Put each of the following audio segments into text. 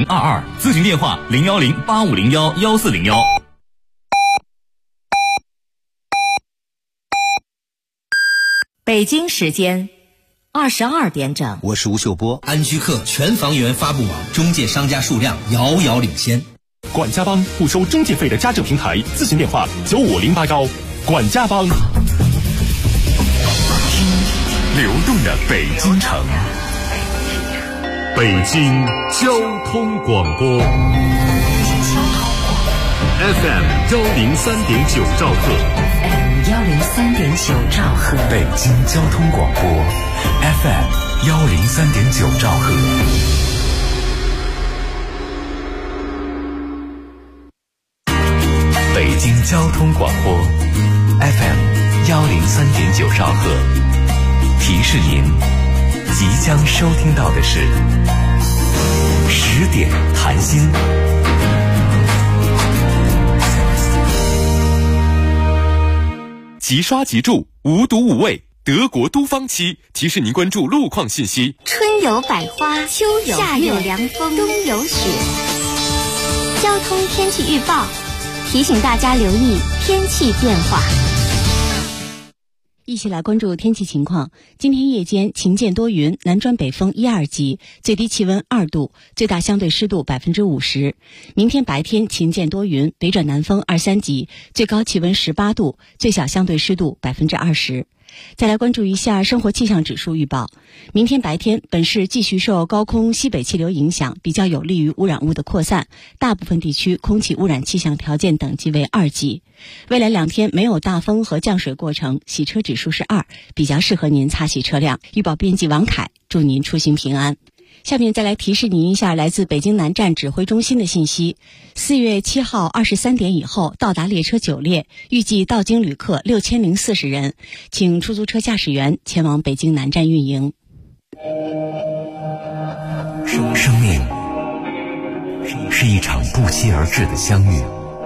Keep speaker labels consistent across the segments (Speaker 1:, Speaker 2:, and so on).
Speaker 1: 0022，咨询电话01085011401。
Speaker 2: 北京时间22点整，
Speaker 3: 我是吴秀波。
Speaker 4: 安居客全房源发布网中介商家数量遥遥领先。
Speaker 5: 管家帮不收中介费的家政平台，咨询电话95081。管家帮，
Speaker 6: 流动的北京城，北京交通广播 FM 103.9兆赫
Speaker 2: 103.9兆赫，
Speaker 6: 北京交通广播 FM 103.9兆赫。北京交通广播 FM 103.9兆赫，提示您即将收听到的是10点谈心。
Speaker 5: 即刷即住，无毒无味，德国都芳漆提示您关注路况信息。
Speaker 7: 春有百花，秋有夏有凉风，冬有雪。交通天气预报提醒大家留意天气变化。
Speaker 8: 一起来关注天气情况。今天夜间晴见多云，南转北风1、2级，最低气温2度，最大相对湿度50%。明天白天晴见多云，北转南风2、3级，最高气温18度，最小相对湿度20%。再来关注一下生活气象指数预报。明天白天，本市继续受高空西北气流影响，比较有利于污染物的扩散，大部分地区空气污染气象条件等级为2级。未来2天没有大风和降水过程，洗车指数是2，比较适合您擦洗车辆。预报编辑王凯，祝您出行平安。下面再来提示您一下来自北京南站指挥中心的信息。4月7号23点以后到达列车9列，预计到京旅客6040人，请出租车驾驶员前往北京南站运营。
Speaker 6: 生命是一场不期而至的相遇，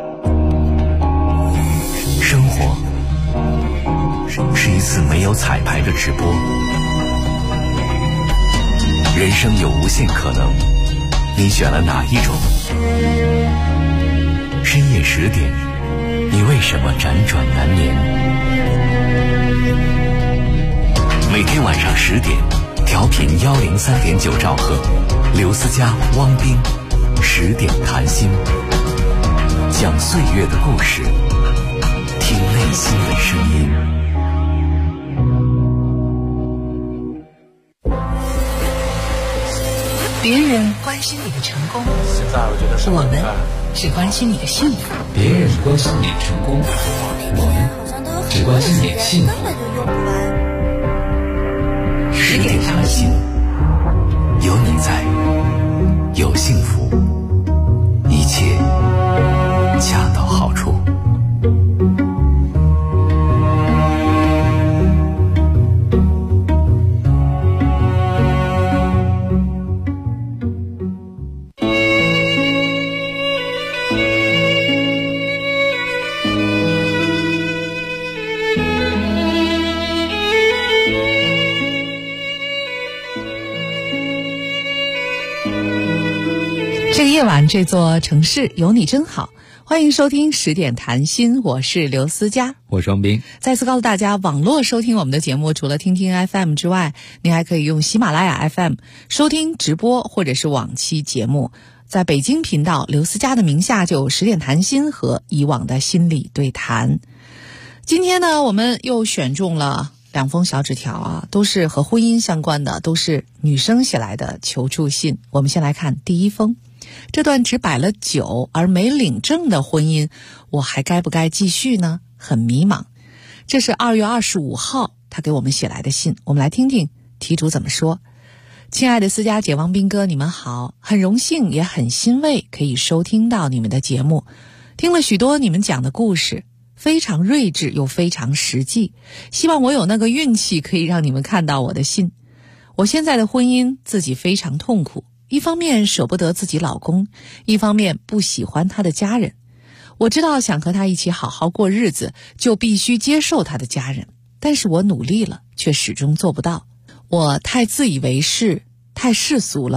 Speaker 6: 生活是一次没有彩排的直播。人生有无限可能，你选了哪一种？深夜10点，你为什么辗转难眠？每天晚上10点，调频103.9兆赫，刘思佳、汪斌10点谈心，讲岁月的故事，听内心的声音。
Speaker 9: 别人关心你的成功，我们只关心你的幸福。
Speaker 10: 别人关心你的成功，我们只关心你的幸福。
Speaker 6: 10点谈心，有你在，有幸福，一切恰到好处。
Speaker 9: 这个夜晚，这座城市有你真好。欢迎收听10点谈心，我是刘思佳，
Speaker 10: 我是王斌。
Speaker 9: 再次告诉大家，网络收听我们的节目，除了听听 FM 之外，您还可以用喜马拉雅 FM 收听直播或者是往期节目。在北京频道刘思佳的名下就有10点谈心和以往的心理对谈。今天呢，我们又选中了2封小纸条啊，都是和婚姻相关的，都是女生写来的求助信。我们先来看第1封。这段只摆了酒而没领证的婚姻，我还该不该继续呢？很迷茫。这是2月25号他给我们写来的信，我们来听听题主怎么说。亲爱的思佳姐、王斌哥，你们好，很荣幸也很欣慰可以收听到你们的节目，听了许多你们讲的故事，非常睿智又非常实际，希望我有那个运气可以让你们看到我的信。我现在的婚姻自己非常痛苦，一方面舍不得自己老公，一方面不喜欢他的家人。我知道想和他一起好好过日子，就必须接受他的家人，但是我努力了，却始终做不到。我太自以为是，太世俗了。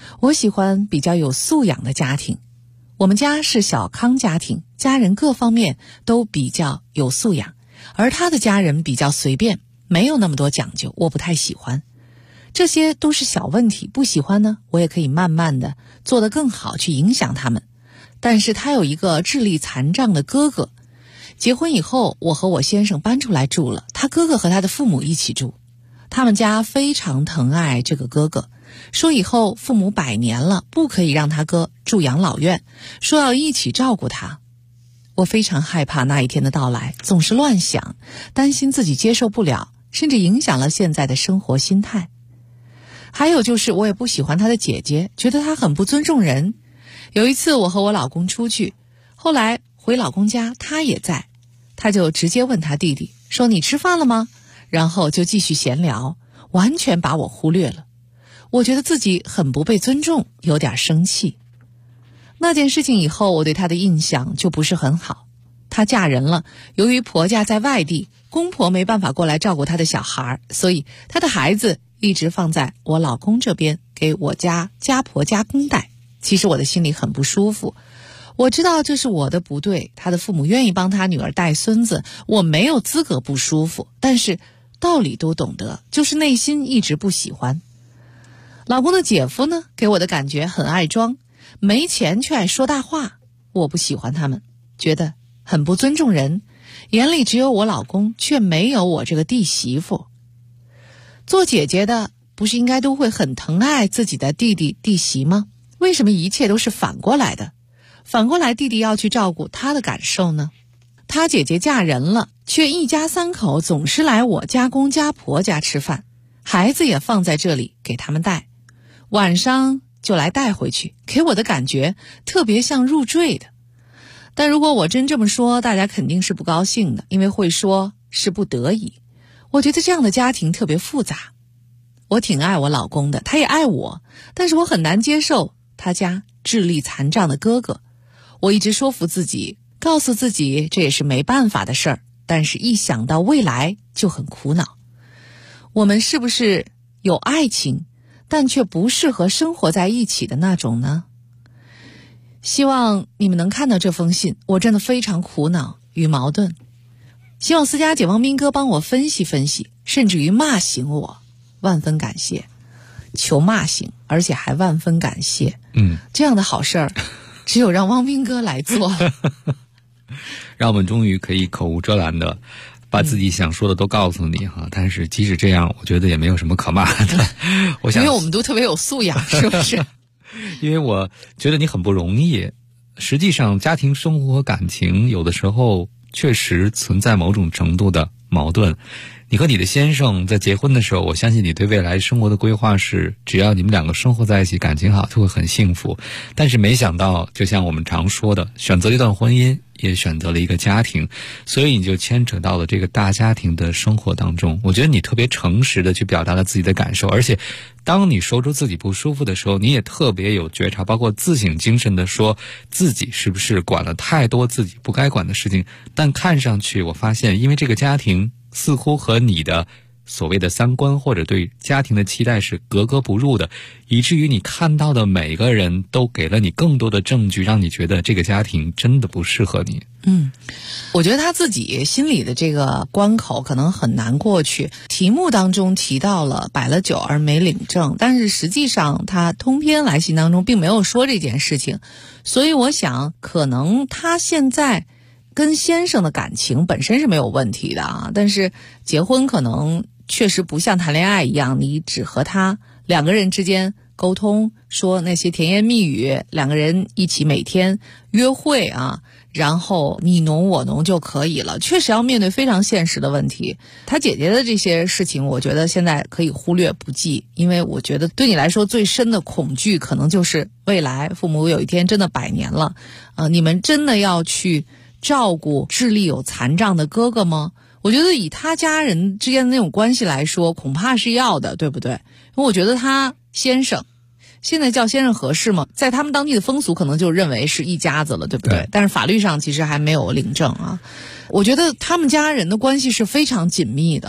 Speaker 9: 我喜欢比较有素养的家庭。我们家是小康家庭，家人各方面都比较有素养，而他的家人比较随便，没有那么多讲究，我不太喜欢。这些都是小问题，不喜欢呢，我也可以慢慢的做得更好，去影响他们。但是他有一个智力残障的哥哥，结婚以后，我和我先生搬出来住了，他哥哥和他的父母一起住。他们家非常疼爱这个哥哥，说以后父母100年了，不可以让他哥住养老院，说要一起照顾他。我非常害怕那一天的到来，总是乱想，担心自己接受不了，甚至影响了现在的生活心态。还有就是我也不喜欢他的姐姐，觉得他很不尊重人。有一次我和我老公出去，后来回老公家，他也在，他就直接问他弟弟说你吃饭了吗？然后就继续闲聊，完全把我忽略了。我觉得自己很不被尊重，有点生气。那件事情以后，我对她的印象就不是很好。她嫁人了，由于婆家在外地，公婆没办法过来照顾她的小孩，所以她的孩子一直放在我老公这边，给我家婆家公带。其实我的心里很不舒服，我知道这是我的不对，她的父母愿意帮她女儿带孙子，我没有资格不舒服，但是道理都懂得，就是内心一直不喜欢。老公的姐夫呢，给我的感觉很爱装，没钱却爱说大话，我不喜欢他们，觉得很不尊重人，眼里只有我老公，却没有我这个弟媳妇。做姐姐的不是应该都会很疼爱自己的弟弟弟媳吗？为什么一切都是反过来的？反过来弟弟要去照顾他的感受呢？他姐姐嫁人了，却一家3口总是来我家公家婆家吃饭，孩子也放在这里给他们带，晚上就来带回去，给我的感觉特别像入赘的。但如果我真这么说，大家肯定是不高兴的，因为会说是不得已。我觉得这样的家庭特别复杂。我挺爱我老公的，他也爱我，但是我很难接受他家智力残障的哥哥。我一直说服自己，告诉自己这也是没办法的事儿，但是一想到未来就很苦恼。我们是不是有爱情，但却不适合生活在一起的那种呢？希望你们能看到这封信，我真的非常苦恼与矛盾。希望思佳姐、汪斌哥帮我分析分析，甚至于骂醒我，万分感谢。求骂醒，而且还万分感谢。这样的好事儿只有让汪斌哥来做。
Speaker 3: 让我们终于可以口无遮拦的把自己想说的都告诉你哈。但是即使这样，我觉得也没有什么可骂的。我想，
Speaker 9: 因为我们都特别有素养，是不是？
Speaker 3: 因为我觉得你很不容易。实际上，家庭生活和感情有的时候确实存在某种程度的矛盾。你和你的先生在结婚的时候，我相信你对未来生活的规划是，只要你们2个生活在一起，感情好，就会很幸福。但是没想到，就像我们常说的，选择一段婚姻，也选择了一个家庭，所以你就牵扯到了这个大家庭的生活当中。我觉得你特别诚实的去表达了自己的感受，而且当你说出自己不舒服的时候，你也特别有觉察，包括自省精神的说自己是不是管了太多自己不该管的事情。但看上去我发现，因为这个家庭似乎和你的所谓的三观或者对家庭的期待是格格不入的，以至于你看到的每个人都给了你更多的证据，让你觉得这个家庭真的不适合你。
Speaker 9: 我觉得他自己心里的这个关口可能很难过去。题目当中提到了摆了酒而没领证，但是实际上他通篇来信当中并没有说这件事情，所以我想可能他现在跟先生的感情本身是没有问题的啊，但是结婚可能确实不像谈恋爱一样，你只和他2个人之间沟通，说那些甜言蜜语，2个人一起每天约会啊，然后你侬我侬就可以了。确实要面对非常现实的问题。他姐姐的这些事情，我觉得现在可以忽略不计，因为我觉得对你来说最深的恐惧，可能就是未来父母有一天真的100年了，你们真的要去照顾智力有残障的哥哥吗？我觉得以他家人之间的那种关系来说，恐怕是要的，对不对？因为我觉得他先生，现在叫先生合适吗？在他们当地的风俗可能就认为是一家子了，对不对？但是法律上其实还没有领证啊。我觉得他们家人的关系是非常紧密的，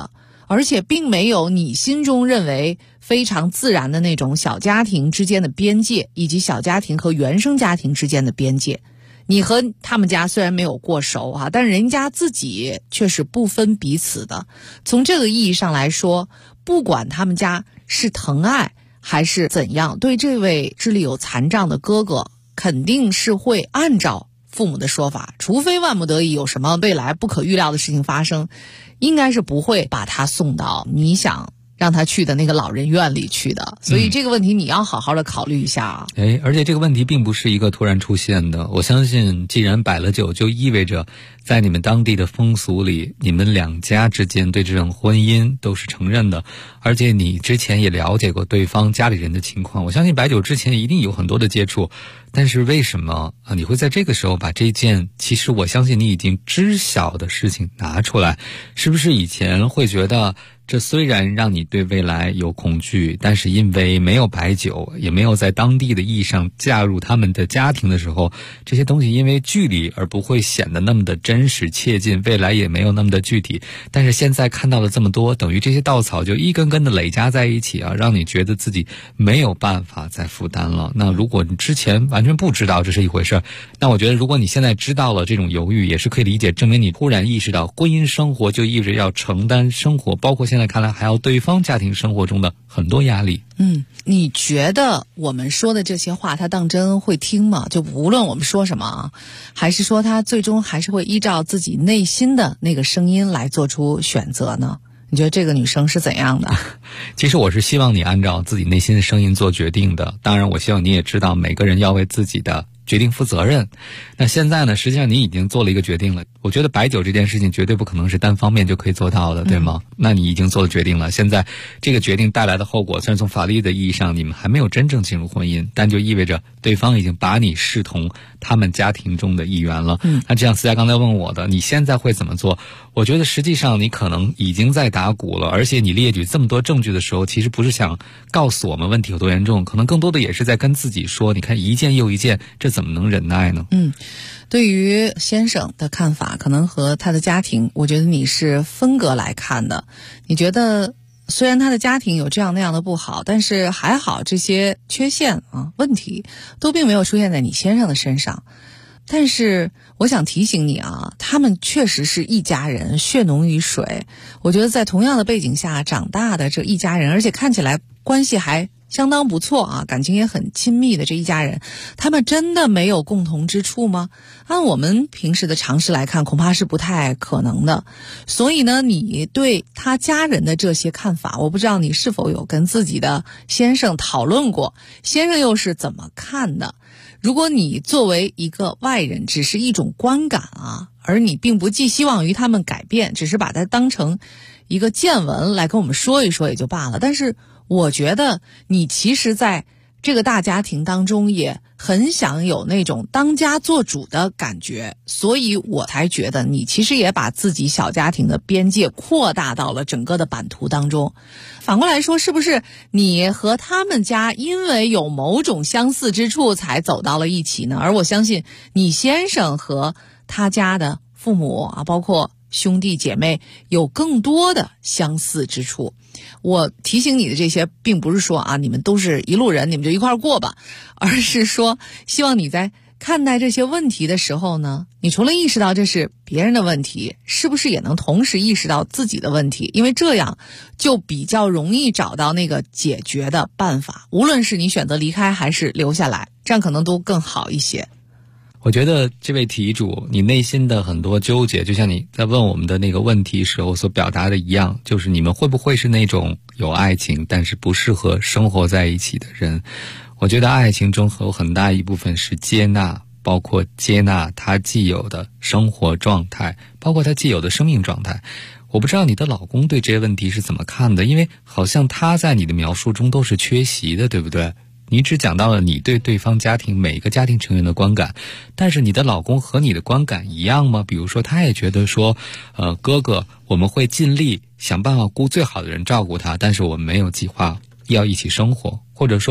Speaker 9: 而且并没有你心中认为非常自然的那种小家庭之间的边界，以及小家庭和原生家庭之间的边界。你和他们家虽然没有过熟啊，但人家自己却是不分彼此的。从这个意义上来说，不管他们家是疼爱还是怎样，对这位智力有残障的哥哥肯定是会按照父母的说法，除非万不得已有什么未来不可预料的事情发生，应该是不会把他送到你想让他去的那个老人院里去的。所以这个问题你要好好的考虑一下啊。
Speaker 3: 而且这个问题并不是一个突然出现的，我相信既然摆了酒，就意味着在你们当地的风俗里，你们两家之间对这种婚姻都是承认的，而且你之前也了解过对方家里人的情况，我相信摆酒之前一定有很多的接触，但是为什么你会在这个时候把这件其实我相信你已经知晓的事情拿出来？是不是以前会觉得这虽然让你对未来有恐惧，但是因为没有摆酒，也没有在当地的意义上嫁入他们的家庭的时候，这些东西因为距离而不会显得那么的真实切近，未来也没有那么的具体。但是现在看到了这么多，等于这些稻草就一根根的累加在一起啊，让你觉得自己没有办法再负担了。那如果你之前完全不知道这是一回事，那我觉得如果你现在知道了这种犹豫，也是可以理解，证明你突然意识到婚姻生活就意味着要承担生活，包括现在看来还要对方家庭生活中的很多压力。
Speaker 9: 你觉得我们说的这些话他当真会听吗？就无论我们说什么啊，还是说他最终还是会依照自己内心的那个声音来做出选择呢？你觉得这个女生是怎样的？
Speaker 3: 其实我是希望你按照自己内心的声音做决定的，当然我希望你也知道每个人要为自己的决定负责任。那现在呢，实际上你已经做了一个决定了，我觉得摆酒这件事情绝对不可能是单方面就可以做到的，对吗？那你已经做了决定了，现在这个决定带来的后果，虽然从法律的意义上你们还没有真正进入婚姻，但就意味着对方已经把你视同他们家庭中的一员了。那这样思佳刚才问我的，你现在会怎么做？我觉得实际上你可能已经在打鼓了，而且你列举这么多证据的时候，其实不是想告诉我们问题有多严重，可能更多的也是在跟自己说，你看一件又一件，这怎么能忍耐呢？
Speaker 9: 对于先生的看法，可能和他的家庭，我觉得你是分隔来看的。你觉得虽然他的家庭有这样那样的不好，但是还好这些缺陷问题都并没有出现在你先生的身上。但是我想提醒你啊，他们确实是一家人，血浓于水。我觉得在同样的背景下长大的这一家人，而且看起来关系还相当不错啊，感情也很亲密的这一家人，他们真的没有共同之处吗？按我们平时的常识来看，恐怕是不太可能的。所以呢，你对他家人的这些看法，我不知道你是否有跟自己的先生讨论过，先生又是怎么看的？如果你作为一个外人，只是一种观感啊，而你并不寄希望于他们改变，只是把它当成一个见闻来跟我们说一说也就罢了。但是我觉得你其实在这个大家庭当中也很想有那种当家做主的感觉，所以我才觉得你其实也把自己小家庭的边界扩大到了整个的版图当中。反过来说，是不是你和他们家因为有某种相似之处才走到了一起呢？而我相信你先生和他家的父母啊，包括兄弟姐妹有更多的相似之处。我提醒你的这些并不是说啊你们都是一路人，你们就一块儿过吧，而是说希望你在看待这些问题的时候呢，你除了意识到这是别人的问题，是不是也能同时意识到自己的问题？因为这样就比较容易找到那个解决的办法，无论是你选择离开还是留下来，这样可能都更好一些。
Speaker 3: 我觉得这位题主，你内心的很多纠结，就像你在问我们的那个问题时候所表达的一样，就是你们会不会是那种有爱情但是不适合生活在一起的人？我觉得爱情中有很大一部分是接纳，包括接纳他既有的生活状态，包括他既有的生命状态。我不知道你的老公对这些问题是怎么看的，因为好像他在你的描述中都是缺席的，对不对？你只讲到了你对对方家庭每一个家庭成员的观感，但是你的老公和你的观感一样吗？比如说他也觉得说哥哥我们会尽力想办法雇最好的人照顾他，但是我们没有计划要一起生活，或者说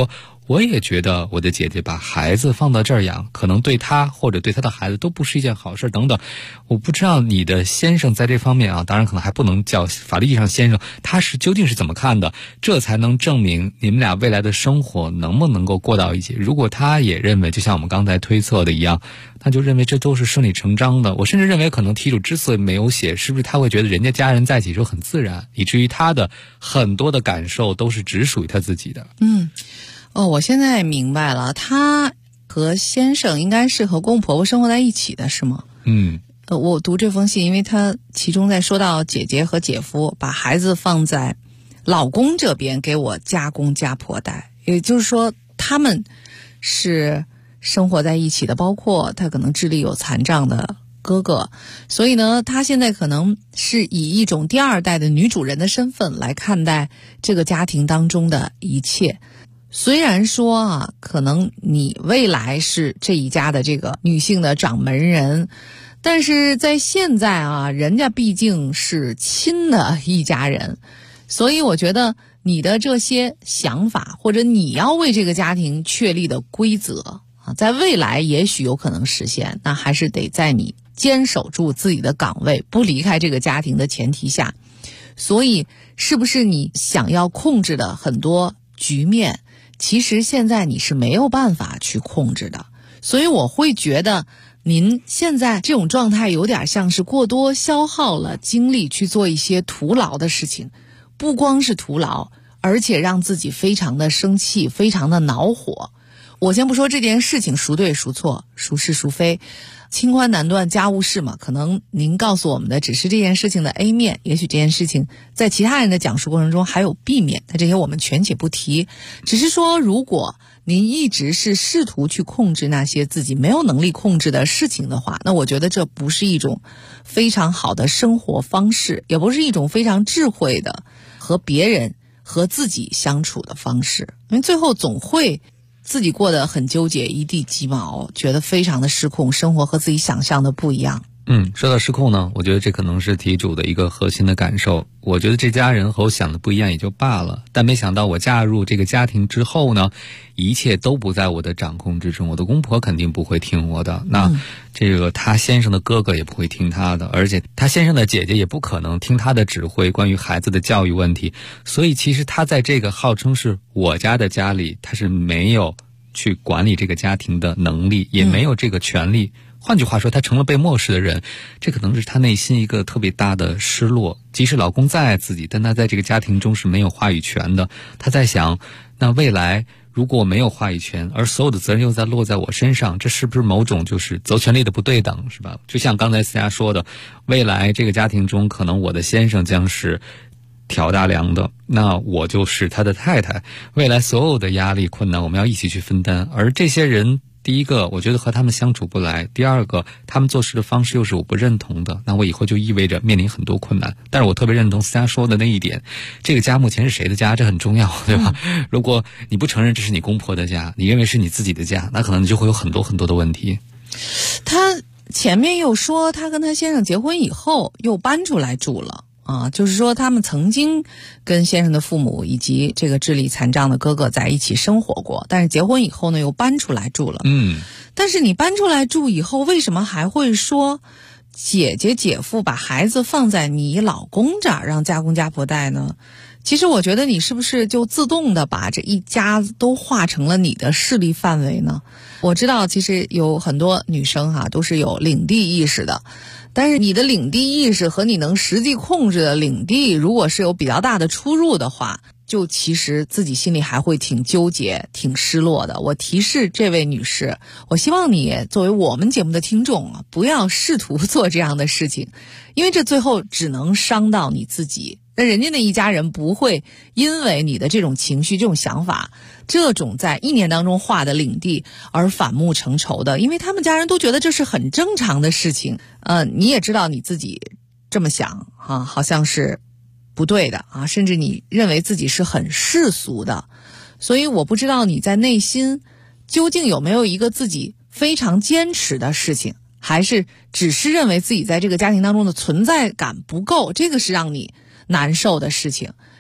Speaker 3: 我也觉得我的姐姐把孩子放到这儿养，可能对她或者对她的孩子都不是一件好事等等。我不知道你的先生在这方面啊，当然可能还不能叫法律意义上先生，他是究竟是怎么看的，这才能证明你们俩未来的生活能不能够过到一起。如果他也认为就像我们刚才推测的一样，他就认为这都是顺理成章的，我甚至认为可能题主之所以没有写，是不是他会觉得人家家人在一起就很自然，以至于他的很多的感受都是只属于他自己的。
Speaker 9: 我现在明白了，他和先生应该是和公公婆婆生活在一起的，是吗？我读这封信，因为他其中在说到姐姐和姐夫把孩子放在老公这边给我家公家婆带，也就是说他们是生活在一起的，包括他可能智力有残障的哥哥，所以呢，他现在可能是以一种第二代的女主人的身份来看待这个家庭当中的一切。虽然说啊，可能你未来是这一家的这个女性的掌门人，但是在现在啊，人家毕竟是亲的一家人，所以我觉得你的这些想法，或者你要为这个家庭确立的规则啊，在未来也许有可能实现，那还是得在你坚守住自己的岗位，不离开这个家庭的前提下。所以是不是你想要控制的很多局面，其实现在你是没有办法去控制的。所以我会觉得您现在这种状态有点像是过多消耗了精力去做一些徒劳的事情，不光是徒劳，而且让自己非常的生气，非常的恼火。我先不说这件事情孰对孰错，孰是孰非，清官难断家务事嘛，可能您告诉我们的只是这件事情的 A 面，也许这件事情在其他人的讲述过程中还有 B 面，但这些我们全且不提。只是说，如果您一直是试图去控制那些自己没有能力控制的事情的话，那我觉得这不是一种非常好的生活方式，也不是一种非常智慧的和别人和自己相处的方式，因为最后总会自己过得很纠结，一地鸡毛，觉得非常的失控，生活和自己想象的不一样。
Speaker 3: 说到失控呢，我觉得这可能是题主的一个核心的感受。我觉得这家人和我想的不一样也就罢了，但没想到我嫁入这个家庭之后呢，一切都不在我的掌控之中。我的公婆肯定不会听我的，那这个他先生的哥哥也不会听他的，而且他先生的姐姐也不可能听他的指挥关于孩子的教育问题。所以其实他在这个号称是我家的家里，他是没有去管理这个家庭的能力，也没有这个权利。换句话说，他成了被漠视的人，这可能是他内心一个特别大的失落。即使老公再爱自己，但他在这个家庭中是没有话语权的。他在想，那未来如果我没有话语权，而所有的责任又在落在我身上，这是不是某种就是责权利的不对等，是吧？就像刚才思佳说的，未来这个家庭中，可能我的先生将是挑大梁的，那我就是他的太太，未来所有的压力困难我们要一起去分担。而这些人，第一个我觉得和他们相处不来，第二个他们做事的方式又是我不认同的，那我以后就意味着面临很多困难。但是我特别认同思佳说的那一点，这个家目前是谁的家，这很重要，对吧？如果你不承认这是你公婆的家，你认为是你自己的家，那可能你就会有很多很多的问题。
Speaker 9: 他前面又说他跟他先生结婚以后又搬出来住了啊，就是说他们曾经跟先生的父母以及这个智力残障的哥哥在一起生活过，但是结婚以后呢又搬出来住了。但是你搬出来住以后，为什么还会说姐姐姐夫把孩子放在你老公这儿让家公家婆带呢？其实我觉得你是不是就自动的把这一家子都化成了你的势力范围呢？我知道其实有很多女生都是有领地意识的，但是你的领地意识和你能实际控制的领地如果是有比较大的出入的话，就其实自己心里还会挺纠结挺失落的。我提示这位女士，我希望你作为我们节目的听众不要试图做这样的事情，因为这最后只能伤到你自己。那人家那一家人不会因为你的这种情绪这种想法这种在一年当中划的领地而反目成仇的，因为他们家人都觉得这是很正常的事情。你也知道你自己这么想好像是不对的甚至你认为自己是很世俗的。所以我不知道你在内心究竟有没有一个自己非常坚持的事情，还是只是认为自己在这个家庭当中的存在感不够，这个是让你难受的事情。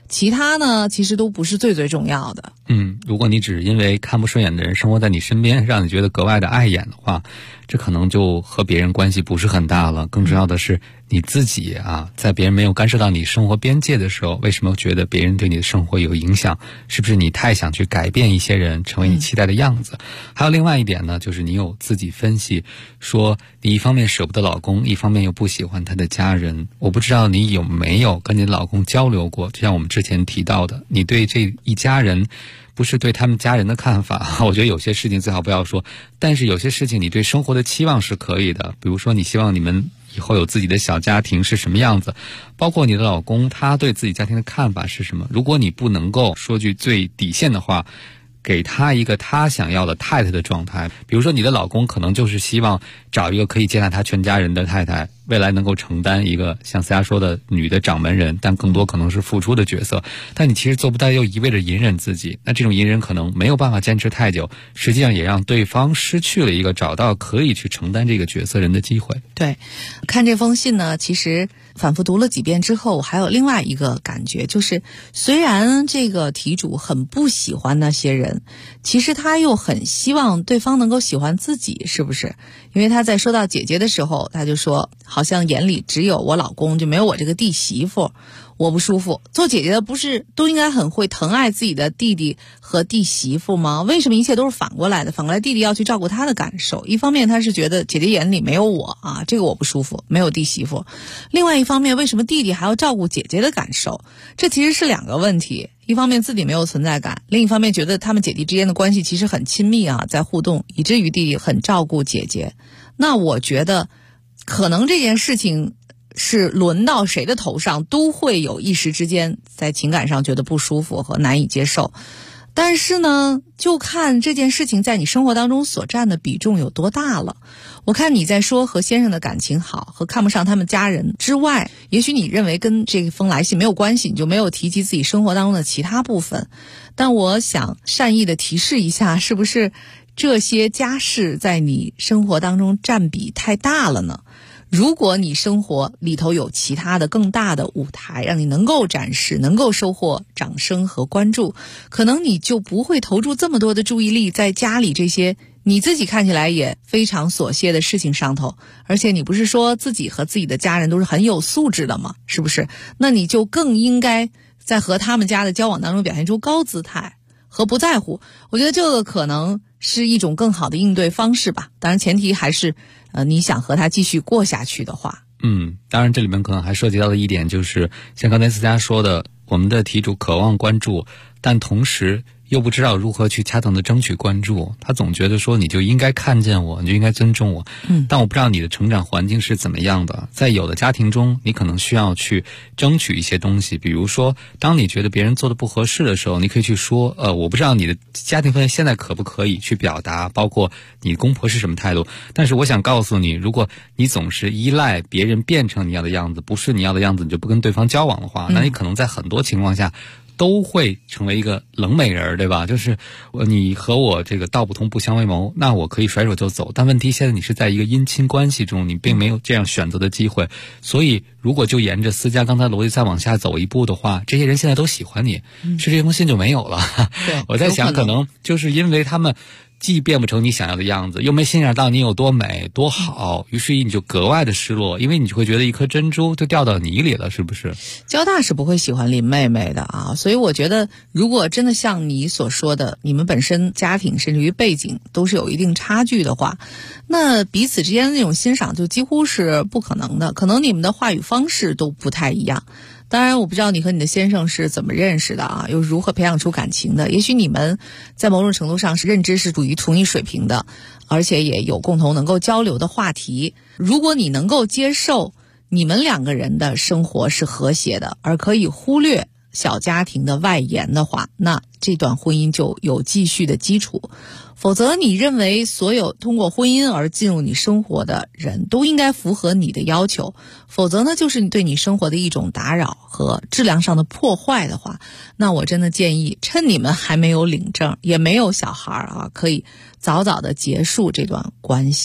Speaker 9: 其他呢其实都不是最重要的。
Speaker 3: 如果你只是因为看不顺眼的人生活在你身边，让你觉得格外的碍眼的话，这可能就和别人关系不是很大了。更重要的是你自己啊，在别人没有干涉到你生活边界的时候，为什么觉得别人对你的生活有影响？是不是你太想去改变一些人，成为你期待的样子？还有另外一点呢，就是你有自己分析说，你一方面舍不得老公，一方面又不喜欢他的家人。我不知道你有没有跟你的老公交流过，就像我们之前提到的，你对这一家人不是对他们家人的看法，我觉得有些事情最好不要说，但是有些事情你对生活的期望是可以的。比如说你希望你们以后有自己的小家庭是什么样子，包括你的老公他对自己家庭的看法是什么。如果你不能够说句最底线的话，给他一个他想要的太太的状态，比如说你的老公可能就是希望找一个可以接纳他全家人的太太，未来能够承担一个像思佳说的女的掌门人，但更多可能是付出的角色，但你其实做不到，又一味的隐忍自己，那这种隐忍可能没有办法坚持太久，实际上也让对方失去了一个找到可以去承担这个角色人的机会。
Speaker 9: 对，看这封信呢，其实反复读了几遍之后，还有另外一个感觉，就是虽然这个题主很不喜欢那些人，其实他又很希望对方能够喜欢自己，是不是？因为他在说到姐姐的时候，他就说好像眼里只有我老公，就没有我这个弟媳妇，我不舒服。做姐姐的不是都应该很会疼爱自己的弟弟和弟媳妇吗？为什么一切都是反过来的？反过来弟弟要去照顾他的感受，一方面他是觉得姐姐眼里没有我啊，这个我不舒服，没有弟媳妇。另外一方面，为什么弟弟还要照顾姐姐的感受？这其实是两个问题，一方面自己没有存在感，另一方面觉得他们姐弟之间的关系其实很亲密啊，在互动，以至于弟弟很照顾姐姐。那我觉得可能这件事情是轮到谁的头上都会有一时之间在情感上觉得不舒服和难以接受，但是呢，就看这件事情在你生活当中所占的比重有多大了。我看你在说和先生的感情好和看不上他们家人之外，也许你认为跟这封来信没有关系，你就没有提及自己生活当中的其他部分。但我想善意的提示一下，是不是这些家事在你生活当中占比太大了呢？如果你生活里头有其他的更大的舞台，让你能够展示，能够收获掌声和关注，可能你就不会投注这么多的注意力在家里这些你自己看起来也非常琐屑的事情上头。而且你不是说自己和自己的家人都是很有素质的吗？是不是？那你就更应该在和他们家的交往当中表现出高姿态和不在乎。我觉得这个可能是一种更好的应对方式吧。当然前提还是你想和他继续过下去的话。
Speaker 3: 当然这里面可能还涉及到的一点就是像刚才思佳说的，我们的题主渴望关注，但同时又不知道如何去恰当的争取关注，他总觉得说你就应该看见我，你就应该尊重我。但我不知道你的成长环境是怎么样的，在有的家庭中你可能需要去争取一些东西，比如说当你觉得别人做的不合适的时候，你可以去说我不知道你的家庭氛围现在可不可以去表达，包括你公婆是什么态度，但是我想告诉你，如果你总是依赖别人变成你要的样子，不是你要的样子你就不跟对方交往的话，那你可能在很多情况下都会成为一个冷美人，对吧？就是你和我这个道不同不相为谋，那我可以甩手就走，但问题现在你是在一个姻亲关系中，你并没有这样选择的机会。所以如果就沿着思佳刚才逻辑再往下走一步的话，这些人现在都喜欢你，是这封信就没有了。我在想可能就是因为他们既变不成你想要的样子，又没欣赏到你有多美多好，于是你就格外的失落，因为你就会觉得一颗珍珠就掉到泥里了，是不是？
Speaker 9: 交大是不会喜欢林妹妹的啊，所以我觉得如果真的像你所说的，你们本身家庭甚至于背景都是有一定差距的话，那彼此之间的那种欣赏就几乎是不可能的，可能你们的话语方式都不太一样。当然我不知道你和你的先生是怎么认识的啊，又如何培养出感情的，也许你们在某种程度上是认知是属于同一水平的，而且也有共同能够交流的话题。如果你能够接受你们两个人的生活是和谐的，而可以忽略小家庭的外延的话，那这段婚姻就有继续的基础。否则你认为所有通过婚姻而进入你生活的人都应该符合你的要求，否则呢就是你对你生活的一种打扰和质量上的破坏的话，那我真的建议趁你们还没有领证也没有小孩啊，可以早早的结束这段关系，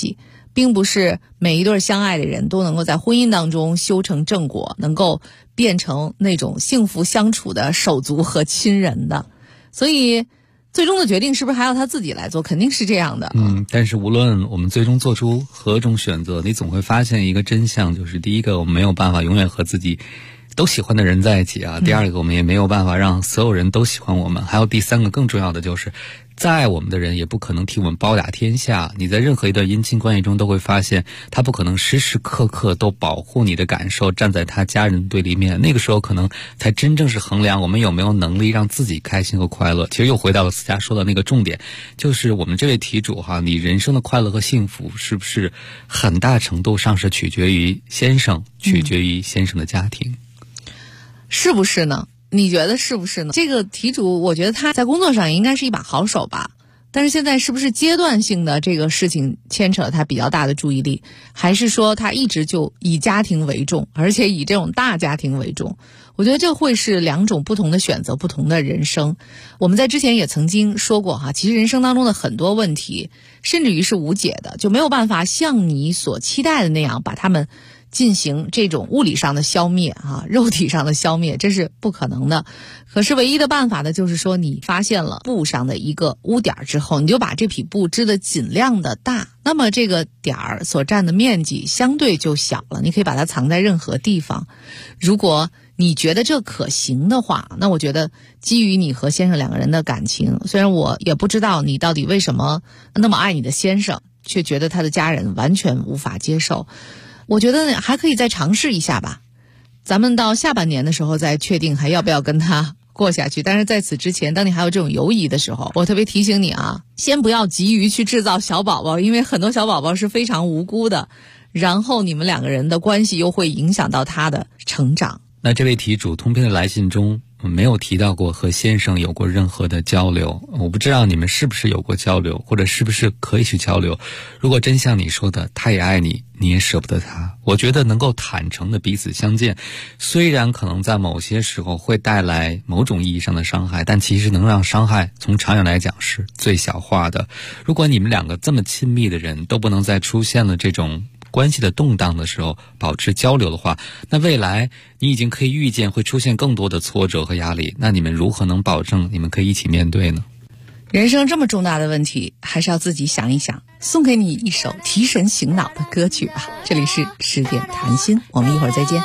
Speaker 9: 并不是每一对相爱的人都能够在婚姻当中修成正果，能够变成那种幸福相处的手足和亲人的。所以最终的决定是不是还要他自己来做，肯定是这样的。
Speaker 3: 但是无论我们最终做出何种选择，你总会发现一个真相，就是第一个，我们没有办法永远和自己都喜欢的人在一起啊。第二个，我们也没有办法让所有人都喜欢我们。还有第三个更重要的就是，再爱我们的人也不可能替我们包打天下。你在任何一段姻亲关系中都会发现，他不可能时时刻刻都保护你的感受，站在他家人对立面。那个时候可能才真正是衡量我们有没有能力让自己开心和快乐。其实又回到了思佳说的那个重点，就是我们这位题主哈，你人生的快乐和幸福是不是很大程度上是取决于先生，取决于先生的家庭。
Speaker 9: 是不是呢？你觉得是不是呢？这个题主我觉得他在工作上应该是一把好手吧，但是现在是不是阶段性的这个事情牵扯了他比较大的注意力，还是说他一直就以家庭为重，而且以这种大家庭为重？我觉得这会是两种不同的选择，不同的人生。我们在之前也曾经说过哈，其实人生当中的很多问题甚至于是无解的，就没有办法像你所期待的那样把他们进行这种物理上的消灭啊，肉体上的消灭，这是不可能的。可是唯一的办法呢，就是说你发现了布上的一个污点之后，你就把这匹布织得尽量的大，那么这个点儿所占的面积相对就小了，你可以把它藏在任何地方。如果你觉得这可行的话，那我觉得基于你和先生两个人的感情，虽然我也不知道你到底为什么那么爱你的先生，却觉得他的家人完全无法接受，我觉得还可以再尝试一下吧。咱们到下半年的时候再确定还要不要跟他过下去。但是在此之前，当你还有这种犹疑的时候，我特别提醒你啊，先不要急于去制造小宝宝，因为很多小宝宝是非常无辜的，然后你们两个人的关系又会影响到他的成长。
Speaker 3: 那这位题主通篇的来信中没有提到过和先生有过任何的交流，我不知道你们是不是有过交流，或者是不是可以去交流。如果真像你说的，他也爱你，你也舍不得他，我觉得能够坦诚的彼此相见，虽然可能在某些时候会带来某种意义上的伤害，但其实能让伤害从长远来讲是最小化的。如果你们两个这么亲密的人都不能再出现了这种关系的动荡的时候保持交流的话，那未来你已经可以预见会出现更多的挫折和压力，那你们如何能保证你们可以一起面对呢？
Speaker 9: 人生这么重大的问题，还是要自己想一想。送给你一首提神醒脑的歌曲吧。这里是10点谈心，我们一会儿再见。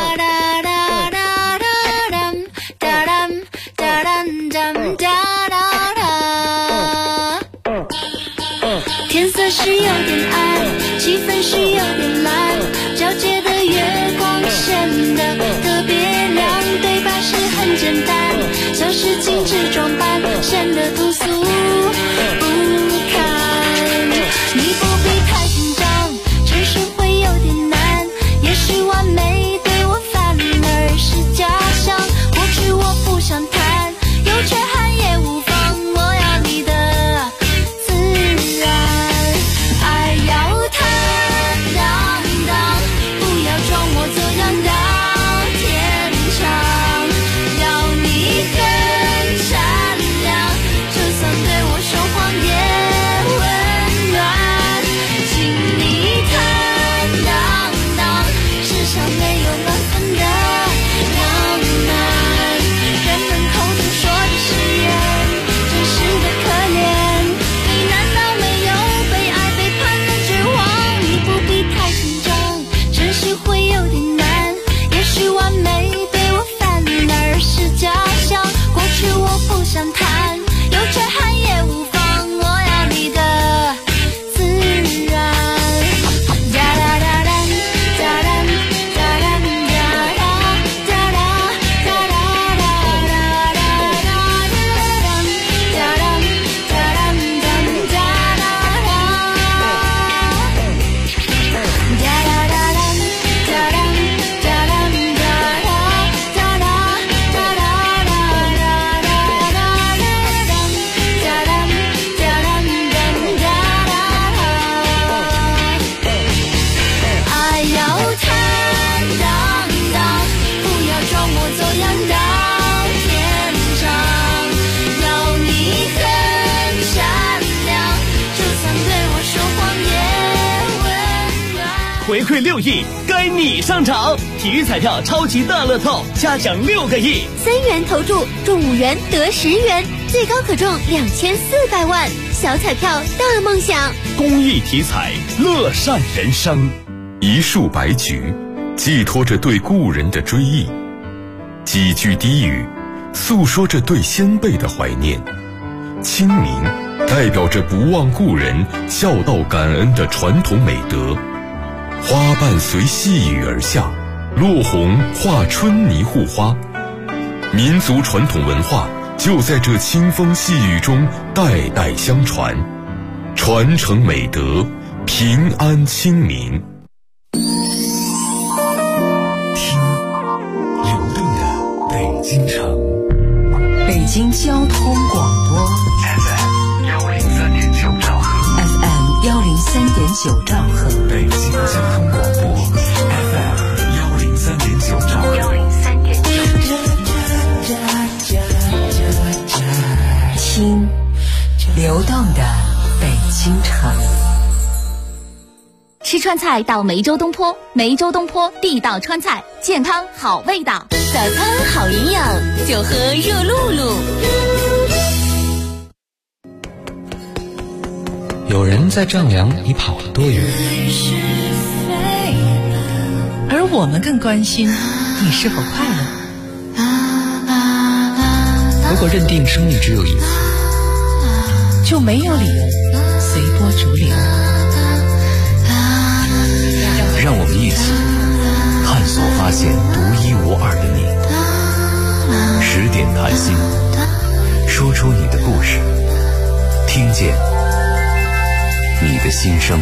Speaker 11: 天色是有点暗，气氛是有点蓝，皎洁的月光显得特别亮，对白是很简单，像是精致装扮，显得朴素不堪。你不必太紧张，承受会有点难，也许完美对我反而是假象，过去我不想谈，有缺憾也无妨，我要你的自然。爱要坦荡荡，不要装模作样到天长，要你很善良，就算
Speaker 12: 回馈6亿，该你上场！体育彩票超级大乐透，嘉奖6个亿
Speaker 7: ，3元投注中5元得10元，最高可中2400万，小彩票大梦想。
Speaker 5: 公益体彩，乐善人生。
Speaker 13: 一束白菊，寄托着对故人的追忆；几句低语，诉说着对先辈的怀念。清明代表着不忘故人、孝道感恩的传统美德。花瓣随细雨而下，落红化春泥护花。民族传统文化就在这清风细雨中代代相传，传承美德，平安清明。
Speaker 6: 听流动的北京城，
Speaker 14: 北京交通广播
Speaker 6: FM 103.9兆赫
Speaker 14: ，FM 103.9兆赫，
Speaker 6: 北京交通广播 FM 103.9兆赫。
Speaker 14: 听流动的北京城。
Speaker 2: 吃川菜到梅州东坡，梅州东坡地道川菜，健康好味道，
Speaker 7: 早餐好营养，就喝热露露。
Speaker 3: 有人在丈量你跑了多远，
Speaker 9: 而我们更关心你是否快乐。
Speaker 3: 如果认定生命只有一次，
Speaker 9: 就没有理由随波逐流。
Speaker 6: 让我们一起探索发现独一无二的你。10点谈心，说出你的故事，听见你的心声。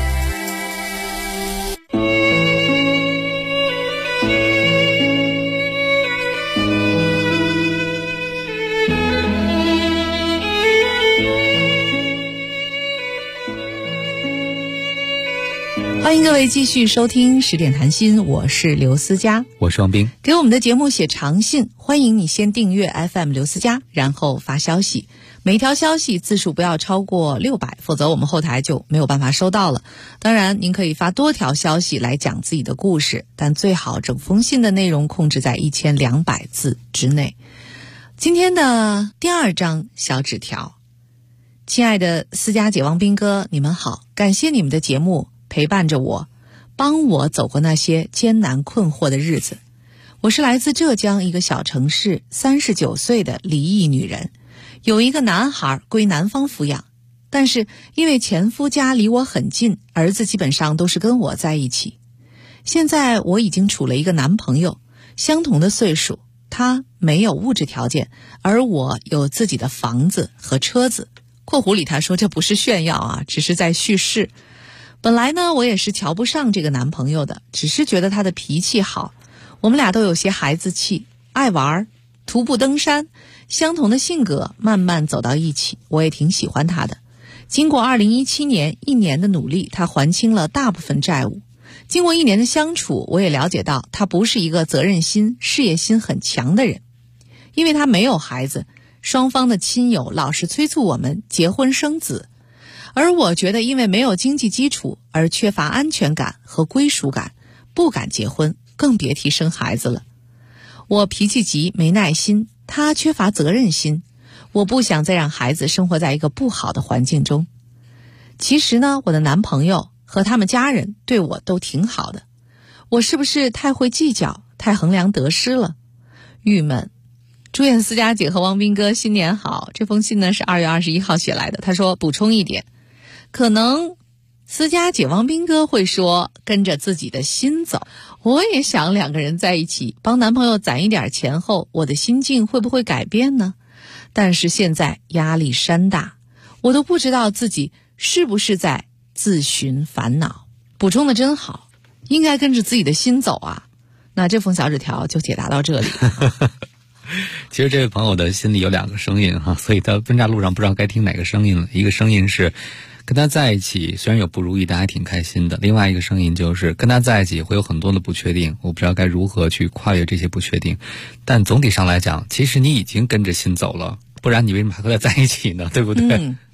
Speaker 9: 欢迎各位继续收听10点谈心，我是刘思佳，
Speaker 3: 我是王斌。
Speaker 9: 给我们的节目写长信，欢迎你先订阅 FM 刘思佳，然后发消息，每一条消息字数不要超过600，否则我们后台就没有办法收到了。当然您可以发多条消息来讲自己的故事，但最好整封信的内容控制在1200字之内。今天的第2张小纸条，亲爱的思佳姐、王斌哥，你们好，感谢你们的节目陪伴着我，帮我走过那些艰难困惑的日子。我是来自浙江一个小城市39岁的离异女人，有一个男孩归男方抚养，但是因为前夫家离我很近，儿子基本上都是跟我在一起。现在我已经处了一个男朋友，相同的岁数，他没有物质条件，而我有自己的房子和车子。括弧里他说这不是炫耀啊，只是在叙事。本来呢，我也是瞧不上这个男朋友的，只是觉得他的脾气好，我们俩都有些孩子气，爱玩，徒步登山，相同的性格，慢慢走到一起，我也挺喜欢他的。经过2017年1年的努力，他还清了大部分债务。经过1年的相处，我也了解到他不是一个责任心、事业心很强的人。因为他没有孩子，双方的亲友老是催促我们结婚生子。而我觉得因为没有经济基础而缺乏安全感和归属感，不敢结婚，更别提生孩子了。我脾气急，没耐心，他缺乏责任心，我不想再让孩子生活在一个不好的环境中。其实呢，我的男朋友和他们家人对我都挺好的，我是不是太会计较，太衡量得失了？郁闷。祝愿思佳姐和王斌哥新年好。这封信呢是2月21号写来的，他说补充一点，可能思佳姐、王斌哥会说跟着自己的心走，我也想2个人在一起，帮男朋友攒一点钱后，我的心境会不会改变呢？但是现在压力山大，我都不知道自己是不是在自寻烦恼。补充的真好，应该跟着自己的心走啊。那这封小纸条就解答到这里。
Speaker 3: 其实这位朋友的心里有2个声音哈，所以在分岔路上不知道该听哪个声音了。一个声音是跟他在一起虽然有不如意，但还挺开心的。另外一个声音就是跟他在一起会有很多的不确定，我不知道该如何去跨越这些不确定。但总体上来讲，其实你已经跟着心走了，不然你为什么还和他在一起呢？对不对？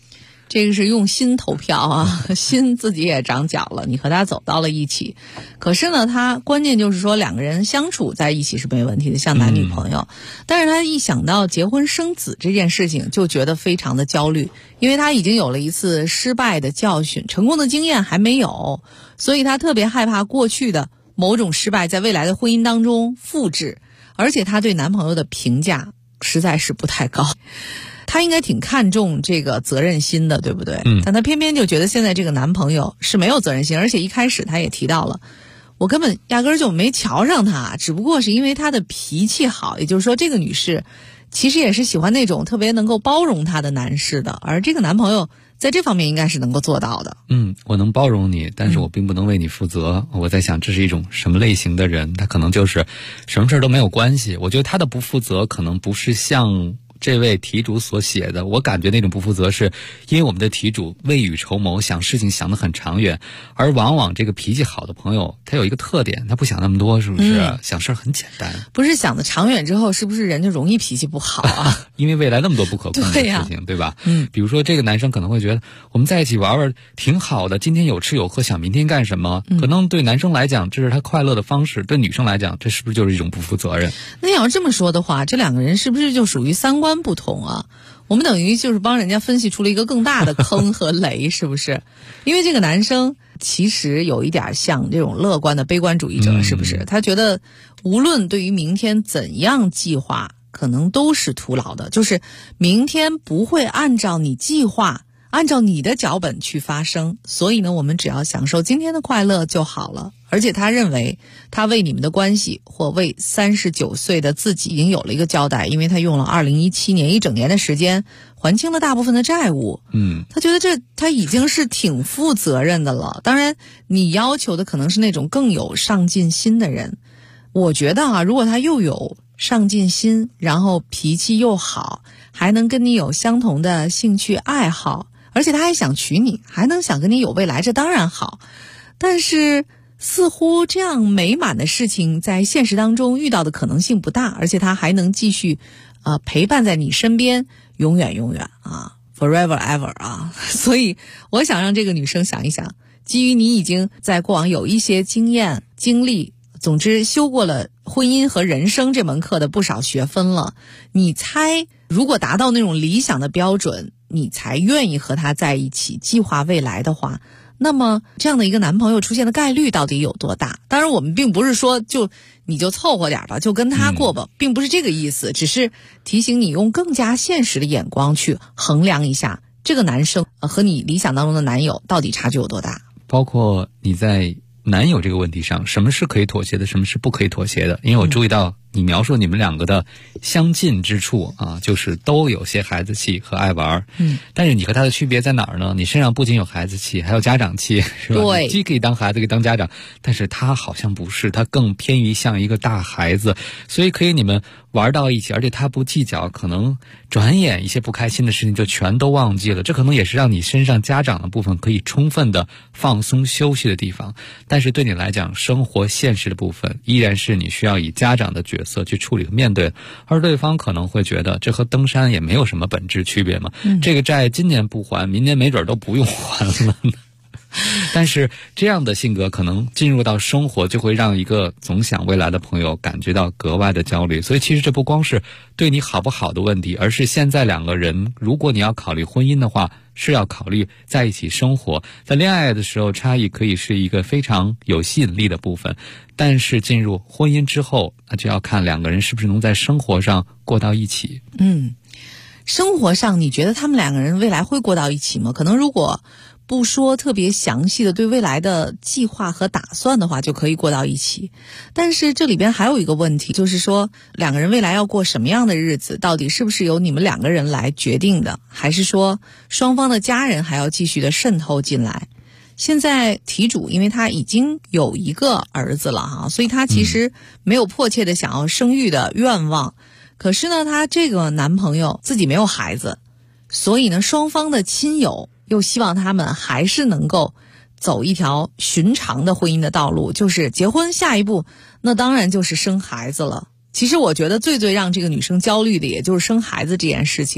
Speaker 9: 这个是用心投票啊，心自己也长脚了，你和他走到了一起。可是呢，他关键就是说两个人相处在一起是没问题的，像男女朋友。但是他一想到结婚生子这件事情，就觉得非常的焦虑，因为他已经有了一次失败的教训，成功的经验还没有，所以他特别害怕过去的某种失败在未来的婚姻当中复制，而且他对男朋友的评价实在是不太高。他应该挺看重这个责任心的，对不对？但他偏偏就觉得现在这个男朋友是没有责任心，而且一开始他也提到了，我根本压根儿就没瞧上他，只不过是因为他的脾气好，也就是说这个女士其实也是喜欢那种特别能够包容她的男士的，而这个男朋友在这方面应该是能够做到的。
Speaker 3: 我能包容你，但是我并不能为你负责。我在想这是一种什么类型的人，他可能就是什么事都没有关系。我觉得他的不负责可能不是像这位题主所写的，我感觉那种不负责是因为我们的题主未雨绸缪，想事情想得很长远，而往往这个脾气好的朋友他有一个特点，他不想那么多，是不是？想事很简单。
Speaker 9: 不是想的长远之后，是不是人就容易脾气不好啊？
Speaker 3: 因为未来那么多不可控的事情，对吧？比如说这个男生可能会觉得我们在一起玩玩挺好的，今天有吃有喝，想明天干什么，可能对男生来讲这是他快乐的方式，对女生来讲这是不是就是一种不负责任？
Speaker 9: 那要这么说的话，这两个人是不是就属于三观不同啊？我们等于就是帮人家分析出了一个更大的坑和雷，是不是？因为这个男生其实有一点像这种乐观的悲观主义者，是不是？他觉得无论对于明天怎样计划，可能都是徒劳的，就是明天不会按照你计划，按照你的脚本去发生，所以呢，我们只要享受今天的快乐就好了。而且他认为他为你们的关系或为39岁的自己已经有了一个交代，因为他用了2017年一整年的时间还清了大部分的债务。他觉得他已经是挺负责任的了。当然你要求的可能是那种更有上进心的人。我觉得啊，如果他又有上进心，然后脾气又好，还能跟你有相同的兴趣爱好，而且他还想娶你，还能想跟你有未来，这当然好。但是似乎这样美满的事情在现实当中遇到的可能性不大，而且他还能继续陪伴在你身边永远永远啊 forever ever 啊。所以我想让这个女生想一想，基于你已经在过往有一些经验经历，总之修过了婚姻和人生这门课的不少学分了，你猜如果达到那种理想的标准，你才愿意和他在一起计划未来的话，那么这样的一个男朋友出现的概率到底有多大？当然我们并不是说你就凑合点吧，就跟他过吧，并不是这个意思，只是提醒你用更加现实的眼光去衡量一下这个男生和你理想当中的男友到底差距有多大。
Speaker 3: 包括你在男友这个问题上，什么是可以妥协的，什么是不可以妥协的？因为我注意到你描述你们两个的相近之处啊，就是都有些孩子气和爱玩。但是你和他的区别在哪儿呢？你身上不仅有孩子气，还有家长气，是吧？对，既可以当孩子，可以当家长，但是他好像不是，他更偏于像一个大孩子，所以可以你们玩到一起，而且他不计较，可能转眼一些不开心的事情就全都忘记了。这可能也是让你身上家长的部分可以充分的放松休息的地方。但是对你来讲，生活现实的部分依然是你需要以家长的角色去处理和面对，而对方可能会觉得这和登山也没有什么本质区别嘛。这个债今年不还，明年没准都不用还了。但是这样的性格可能进入到生活，就会让一个总想未来的朋友感觉到格外的焦虑。所以其实这不光是对你好不好的问题，而是现在两个人如果你要考虑婚姻的话，是要考虑在一起生活。在恋爱的时候，差异可以是一个非常有吸引力的部分，但是进入婚姻之后，那就要看两个人是不是能在生活上过到一起。
Speaker 9: 生活上你觉得他们两个人未来会过到一起吗？可能如果不说特别详细的对未来的计划和打算的话，就可以过到一起。但是这里边还有一个问题，就是说两个人未来要过什么样的日子，到底是不是由你们两个人来决定的，还是说双方的家人还要继续的渗透进来？现在题主因为他已经有一个儿子了哈，所以他其实没有迫切的想要生育的愿望。可是呢，他这个男朋友自己没有孩子，所以呢，双方的亲友又希望他们还是能够走一条寻常的婚姻的道路，就是结婚，下一步那当然就是生孩子了。其实我觉得最让这个女生焦虑的也就是生孩子这件事情。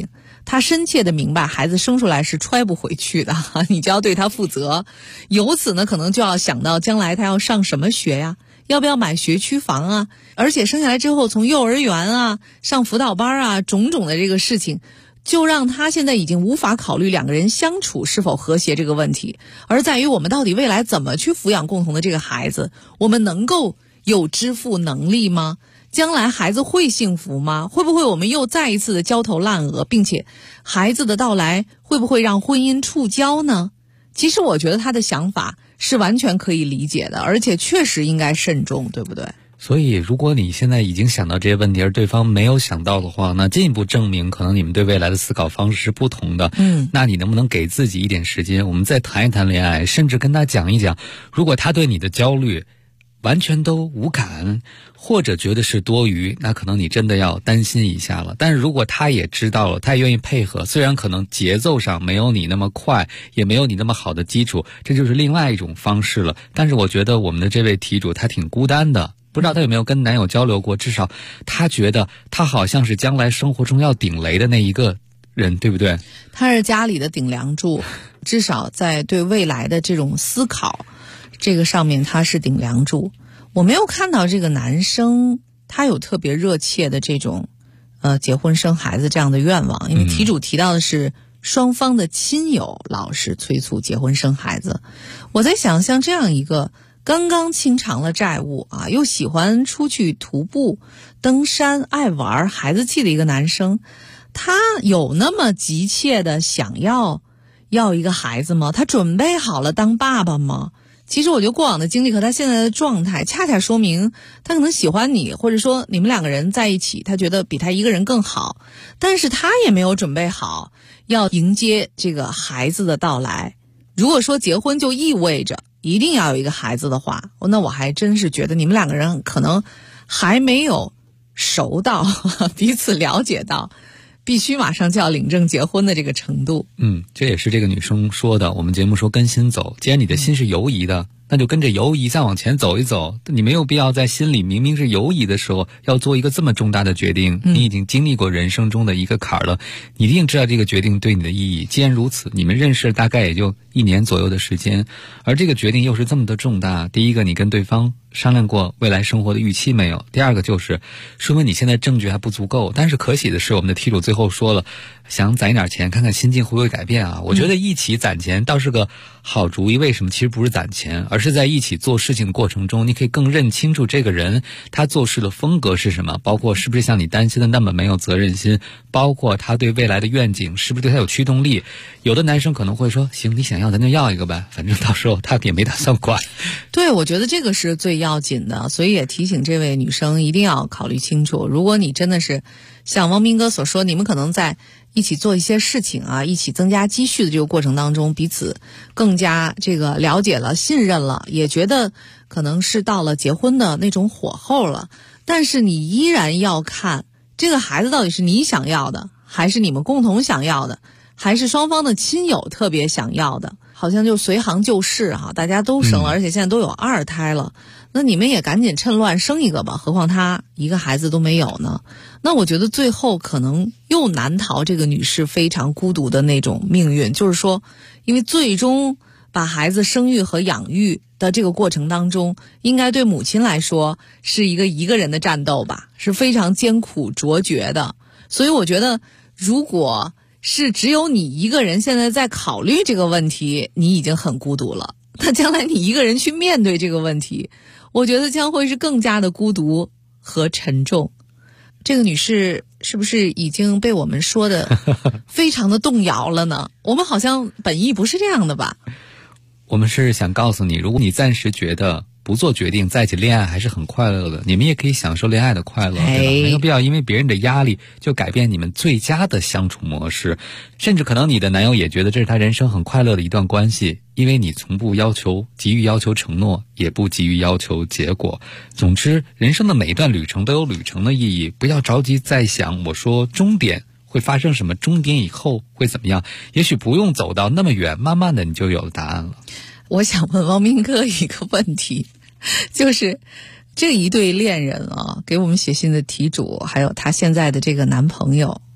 Speaker 9: 他深切的明白孩子生出来是揣不回去的，你就要对他负责。由此呢，可能就要想到将来他要上什么学呀，要不要买学区房啊，而且生下来之后从幼儿园啊上辅导班啊，种种的这个事情，就让他现在已经无法考虑两个人相处是否和谐这个问题，而在于我们到底未来怎么去抚养共同的这个孩子，我们能够有支付能力吗？将来孩子会幸福吗？会不会我们又再一次的焦头烂额，并且孩子的到来会不会让婚姻触礁呢？其实我觉得他的想法是完全可以理解的，而且确实应该慎重，对不对？
Speaker 3: 所以如果你现在已经想到这些问题，而对方没有想到的话，那进一步证明可能你们对未来的思考方式是不同的。那你能不能给自己一点时间，我们再谈一谈恋爱，甚至跟他讲一讲，如果他对你的焦虑完全都无感，或者觉得是多余，那可能你真的要担心一下了。但是如果他也知道了，他也愿意配合，虽然可能节奏上没有你那么快，也没有你那么好的基础，这就是另外一种方式了。但是我觉得我们的这位题主他挺孤单的，不知道他有没有跟男友交流过，至少他觉得他好像是将来生活中要顶雷的那一个人，对不对？
Speaker 9: 他是家里的顶梁柱，至少在对未来的这种思考这个上面他是顶梁柱。我没有看到这个男生他有特别热切的这种结婚生孩子这样的愿望，因为题主提到的是双方的亲友老是催促结婚生孩子。我在想，像这样一个刚刚清偿了债务啊，又喜欢出去徒步登山爱玩孩子气的一个男生，他有那么急切的想要一个孩子吗？他准备好了当爸爸吗？其实我觉得过往的经历和他现在的状态恰恰说明他可能喜欢你，或者说你们两个人在一起他觉得比他一个人更好，但是他也没有准备好要迎接这个孩子的到来。如果说结婚就意味着一定要有一个孩子的话，那我还真是觉得你们两个人可能还没有熟到彼此了解到必须马上就要领证结婚的这个程度。
Speaker 3: 这也是这个女生说的，我们节目说跟心走，既然你的心是犹疑的，那就跟着犹疑再往前走一走，你没有必要在心里明明是犹疑的时候要做一个这么重大的决定。你已经经历过人生中的一个坎儿了，你一定知道这个决定对你的意义。既然如此，你们认识大概也就1年左右的时间，而这个决定又是这么的重大，第一个你跟对方商量过未来生活的预期没有？第二个就是说明你现在证据还不足够。但是可喜的是，我们的题主最后说了，想攒一点钱看看心境会不会改变啊。我觉得一起攒钱倒是个好主意。为什么？其实不是攒钱，而是在一起做事情的过程中，你可以更认清楚这个人他做事的风格是什么，包括是不是像你担心的那么没有责任心，包括他对未来的愿景是不是对他有驱动力。有的男生可能会说，行，你想要咱就要一个呗，反正到时候他也没打算管。
Speaker 9: 对，我觉得这个是最要紧的，所以也提醒这位女生一定要考虑清楚。如果你真的是像汪斌哥所说，你们可能在一起做一些事情啊，一起增加积蓄的这个过程当中，彼此更加这个了解了信任了，也觉得可能是到了结婚的那种火候了，但是你依然要看这个孩子到底是你想要的，还是你们共同想要的，还是双方的亲友特别想要的。好像就随行就市哈，大家都生了，而且现在都有2胎了，那你们也赶紧趁乱生一个吧，何况他一个孩子都没有呢。那我觉得最后可能又难逃这个女士非常孤独的那种命运，就是说因为最终把孩子生育和养育的这个过程当中，应该对母亲来说是一个人的战斗吧，是非常艰苦卓绝的。所以我觉得如果是只有你一个人现在在考虑这个问题，你已经很孤独了，那将来你一个人去面对这个问题，我觉得将会是更加的孤独和沉重。这个女士是不是已经被我们说的非常的动摇了呢？我们好像本意不是这样的吧？
Speaker 3: 我们是想告诉你，如果你暂时觉得不做决定，在一起恋爱还是很快乐的，你们也可以享受恋爱的快乐，对吧？没有必要因为别人的压力就改变你们最佳的相处模式。甚至可能你的男友也觉得这是他人生很快乐的一段关系，因为你从不急于要求承诺，也不急于要求结果。总之，人生的每一段旅程都有旅程的意义，不要着急再想我说终点会发生什么，终点以后会怎么样，也许不用走到那么远，慢慢的你就有了答案了。
Speaker 9: 我想问汪明哥一个问题，就是这一对恋人啊，给我们写信的题主还有他现在的这个男朋友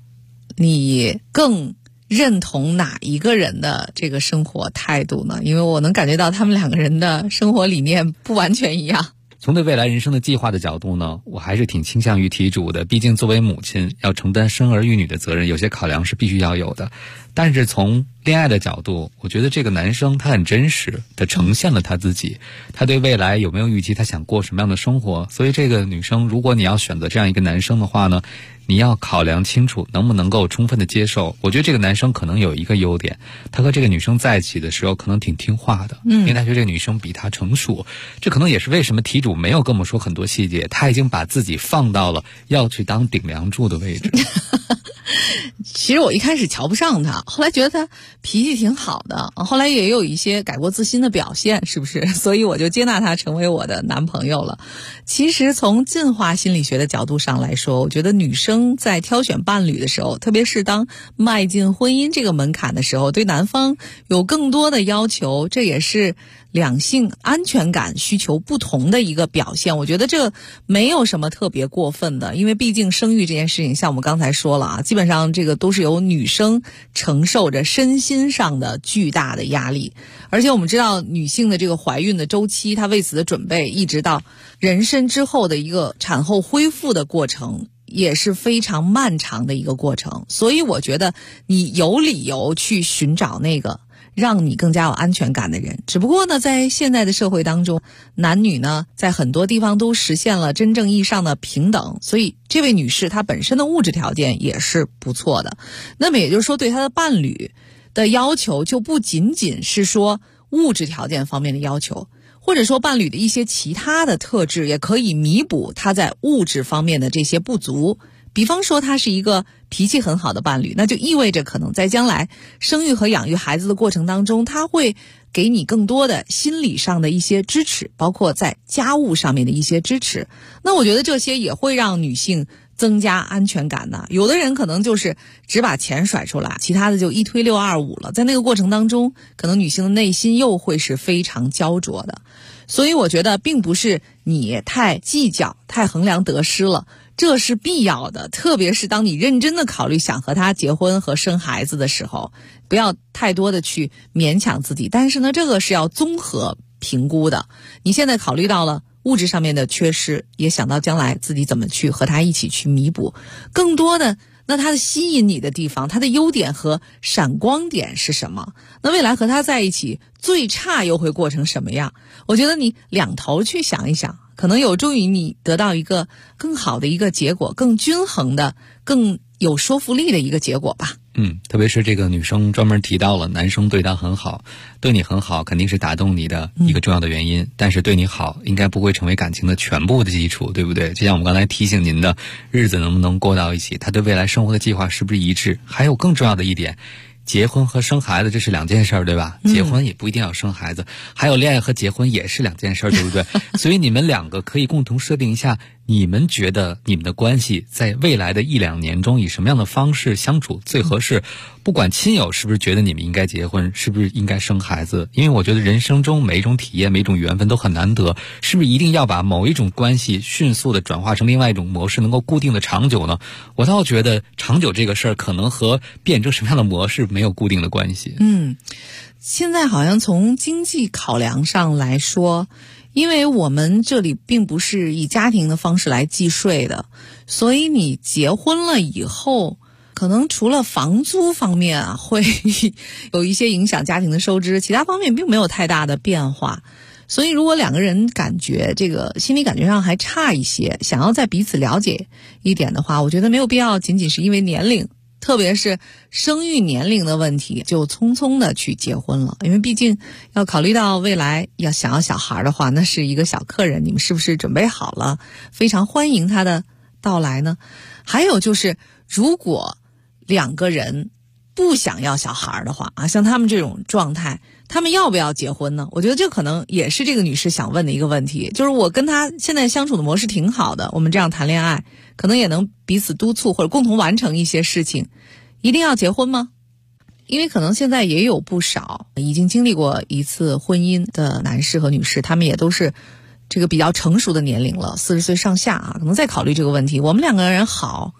Speaker 9: 你更认同哪一个人的这个生活态度呢？因为我能感觉到他们两个人的生活理念不完全一样。
Speaker 3: 从对未来人生的计划的角度呢，我还是挺倾向于题主的，毕竟作为母亲要承担生儿育女的责任，有些考量是必须要有的。但是从恋爱的角度，我觉得这个男生他很真实，他呈现了他自己，他对未来有没有预期，他想过什么样的生活。所以这个女生，如果你要选择这样一个男生的话呢，你要考量清楚能不能够充分的接受。我觉得这个男生可能有一个优点，他和这个女生在一起的时候可能挺听话的，因为他觉得这个女生比他成熟。这可能也是为什么题主没有跟我们说很多细节，他已经把自己放到了要去当顶梁柱的位置。
Speaker 9: 其实我一开始瞧不上他，后来觉得他脾气挺好的，后来也有一些改过自新的表现，是不是？所以我就接纳他成为我的男朋友了。其实从进化心理学的角度上来说，我觉得女生在挑选伴侣的时候，特别是当迈进婚姻这个门槛的时候，对男方有更多的要求，这也是两性安全感需求不同的一个表现。我觉得这没有什么特别过分的，因为毕竟生育这件事情，像我们刚才说了啊，基本上这个都是由女生承受着身心上的巨大的压力。而且我们知道女性的这个怀孕的周期，她为此的准备，一直到妊娠之后的一个产后恢复的过程，也是非常漫长的一个过程。所以我觉得你有理由去寻找那个让你更加有安全感的人。只不过呢，在现在的社会当中，男女呢在很多地方都实现了真正意义上的平等，所以这位女士她本身的物质条件也是不错的。那么也就是说，对她的伴侣的要求就不仅仅是说物质条件方面的要求，或者说伴侣的一些其他的特质也可以弥补她在物质方面的这些不足。比方说他是一个脾气很好的伴侣，那就意味着可能在将来生育和养育孩子的过程当中，他会给你更多的心理上的一些支持，包括在家务上面的一些支持。那我觉得这些也会让女性增加安全感的。有的人可能就是只把钱甩出来，其他的就一推六二五了，在那个过程当中，可能女性的内心又会是非常焦灼的。所以我觉得并不是你太计较、太衡量得失了，这是必要的。特别是当你认真的考虑想和他结婚和生孩子的时候，不要太多的去勉强自己。但是呢，这个是要综合评估的。你现在考虑到了物质上面的缺失，也想到将来自己怎么去和他一起去弥补。更多的，那他的吸引你的地方，他的优点和闪光点是什么？那未来和他在一起最差又会过成什么样？我觉得你两头去想一想，可能有助于你得到一个更好的一个结果，更均衡的、更有说服力的一个结果吧。
Speaker 3: 特别是这个女生专门提到了男生对她很好，对你很好肯定是打动你的一个重要的原因，但是对你好应该不会成为感情的全部的基础，对不对？就像我们刚才提醒您的，日子能不能过到一起，他对未来生活的计划是不是一致，还有更重要的一点，结婚和生孩子这是两件事，对吧？结婚也不一定要生孩子，还有恋爱和结婚也是两件事，对不对？所以你们两个可以共同设定一下，你们觉得你们的关系在未来的1-2年中以什么样的方式相处最合适？不管亲友是不是觉得你们应该结婚，是不是应该生孩子？因为我觉得人生中每一种体验、每一种缘分都很难得，是不是一定要把某一种关系迅速的转化成另外一种模式，能够固定的长久呢？我倒觉得长久这个事儿可能和变成什么样的模式没有固定的关系。
Speaker 9: 现在好像从经济考量上来说，因为我们这里并不是以家庭的方式来计税的，所以你结婚了以后，可能除了房租方面会有一些影响家庭的收支，其他方面并没有太大的变化。所以如果两个人感觉这个心理感觉上还差一些，想要再彼此了解一点的话，我觉得没有必要仅仅是因为年龄，特别是生育年龄的问题就匆匆的去结婚了。因为毕竟要考虑到未来要想要小孩的话，那是一个小客人，你们是不是准备好了，非常欢迎他的到来呢？还有就是如果两个人不想要小孩的话像他们这种状态，他们要不要结婚呢？我觉得这可能也是这个女士想问的一个问题，就是我跟他现在相处的模式挺好的，我们这样谈恋爱可能也能彼此督促或者共同完成一些事情，一定要结婚吗？因为可能现在也有不少已经经历过一次婚姻的男士和女士，他们也都是这个比较成熟的年龄了，40岁上下可能在考虑这个问题，我们两个人好，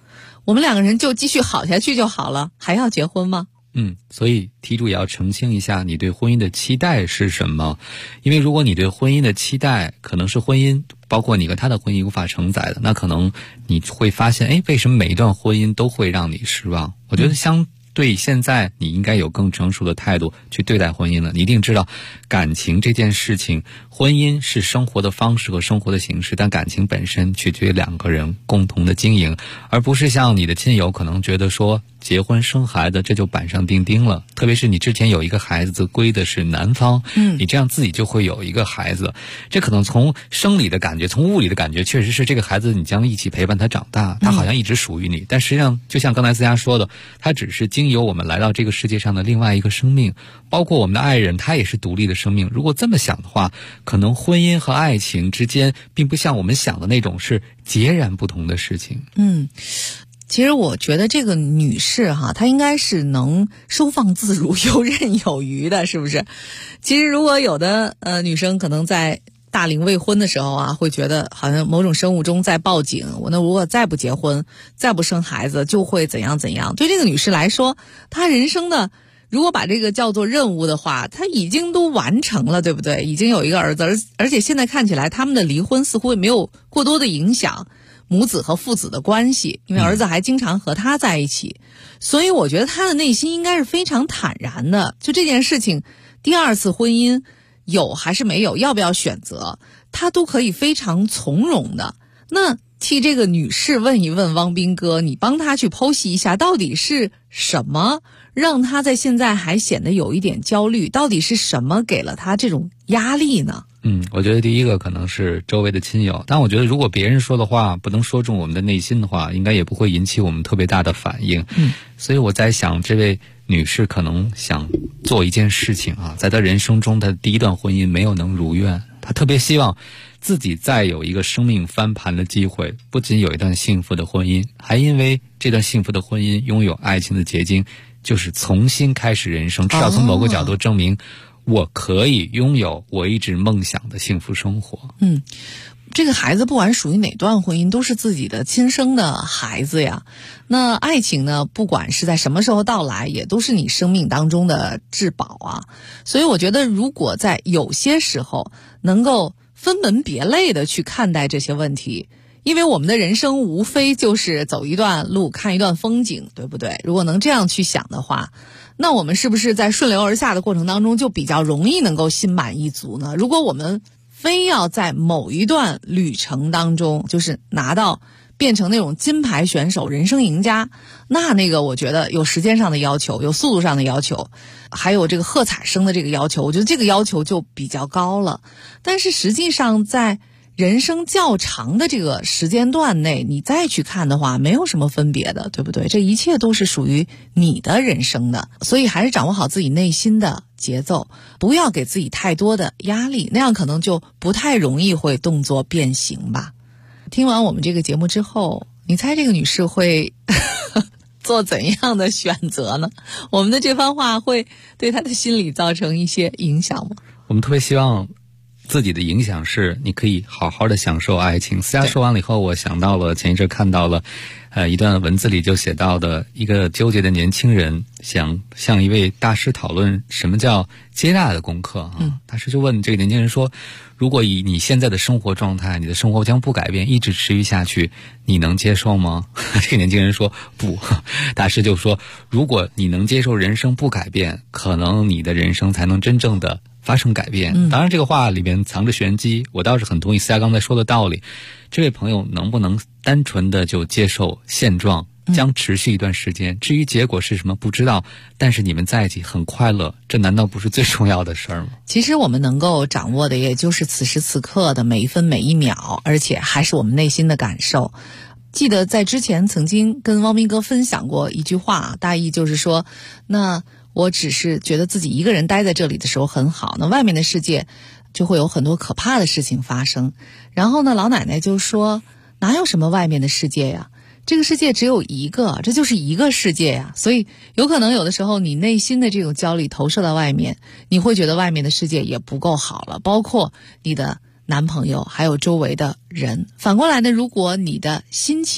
Speaker 9: 我们两个人就继续好下去就好了，还要结婚吗？
Speaker 3: 所以题主也要澄清一下你对婚姻的期待是什么。因为如果你对婚姻的期待可能是婚姻包括你跟他的婚姻无法承载的，那可能你会发现为什么每一段婚姻都会让你失望。我觉得相对现在你应该有更成熟的态度去对待婚姻了。你一定知道感情这件事情，婚姻是生活的方式和生活的形式，但感情本身取决于两个人共同的经营，而不是像你的亲友可能觉得说结婚生孩子这就板上钉钉了，特别是你之前有一个孩子归的是男方，你这样自己就会有一个孩子，这可能从生理的感觉从物理的感觉确实是这个孩子你将一起陪伴他长大，他好像一直属于你，但实际上就像刚才思佳说的，他只是经由我们来到这个世界上的另外一个生命，包括我们的爱人他也是独立的生命。如果这么想的话，可能婚姻和爱情之间并不像我们想的那种是截然不同的事情。
Speaker 9: 其实我觉得这个女士她应该是能收放自如游刃有余的，是不是？其实如果有的女生可能在大龄未婚的时候会觉得好像某种生物钟在报警，我如果再不结婚再不生孩子就会怎样怎样。对这个女士来说，她人生的如果把这个叫做任务的话，她已经都完成了，对不对？已经有一个儿子，而且现在看起来他们的离婚似乎也没有过多的影响母子和父子的关系，因为儿子还经常和他在一起，所以我觉得他的内心应该是非常坦然的。就这件事情，第二次婚姻有还是没有，要不要选择，他都可以非常从容的。那替这个女士问一问汪斌哥，你帮他去剖析一下，到底是什么让他在现在还显得有一点焦虑？到底是什么给了他这种压力呢？
Speaker 3: 我觉得第一个可能是周围的亲友，但我觉得如果别人说的话不能说中我们的内心的话，应该也不会引起我们特别大的反应。所以我在想，这位女士可能想做一件事情在她人生中的第一段婚姻没有能如愿，她特别希望自己再有一个生命翻盘的机会，不仅有一段幸福的婚姻，还因为这段幸福的婚姻拥有爱情的结晶，就是重新开始人生，至少从某个角度证明我可以拥有我一直梦想的幸福生活。
Speaker 9: 这个孩子不管属于哪段婚姻都是自己的亲生的孩子呀。那爱情呢，不管是在什么时候到来，也都是你生命当中的至宝所以我觉得如果在有些时候能够分门别类的去看待这些问题，因为我们的人生无非就是走一段路看一段风景，对不对？如果能这样去想的话，那我们是不是在顺流而下的过程当中就比较容易能够心满意足呢？如果我们非要在某一段旅程当中就是拿到变成那种金牌选手人生赢家，那个我觉得有时间上的要求，有速度上的要求，还有这个喝彩声的这个要求，我觉得这个要求就比较高了。但是实际上在人生较长的这个时间段内，你再去看的话，没有什么分别的，对不对？这一切都是属于你的人生的，所以还是掌握好自己内心的节奏，不要给自己太多的压力，那样可能就不太容易会动作变形吧。听完我们这个节目之后，你猜这个女士会做怎样的选择呢？我们的这番话会对她的心理造成一些影响吗？
Speaker 3: 我们特别希望自己的影响是你可以好好的享受爱情。思佳说完了以后，我想到了前一阵看到了一段文字里就写到的一个纠结的年轻人想向一位大师讨论什么叫接纳的功课大师就问这个年轻人说，如果以你现在的生活状态，你的生活将不改变，一直持续下去，你能接受吗？这个年轻人说不。大师就说，如果你能接受人生不改变，可能你的人生才能真正的发生改变。当然这个话里面藏着玄机，我倒是很同意思佳刚才说的道理。这位朋友能不能单纯的就接受现状，将持续一段时间，至于结果是什么不知道，但是你们在一起很快乐，这难道不是最重要的事儿吗？
Speaker 9: 其实我们能够掌握的也就是此时此刻的每一分每一秒，而且还是我们内心的感受。记得在之前曾经跟汪斌哥分享过一句话，大意就是说，那我只是觉得自己一个人待在这里的时候很好，那外面的世界就会有很多可怕的事情发生。然后呢，老奶奶就说，哪有什么外面的世界呀，这个世界只有一个，这就是一个世界呀。所以有可能有的时候你内心的这种焦虑投射到外面，你会觉得外面的世界也不够好了，包括你的男朋友还有周围的人。反过来呢，如果你的心情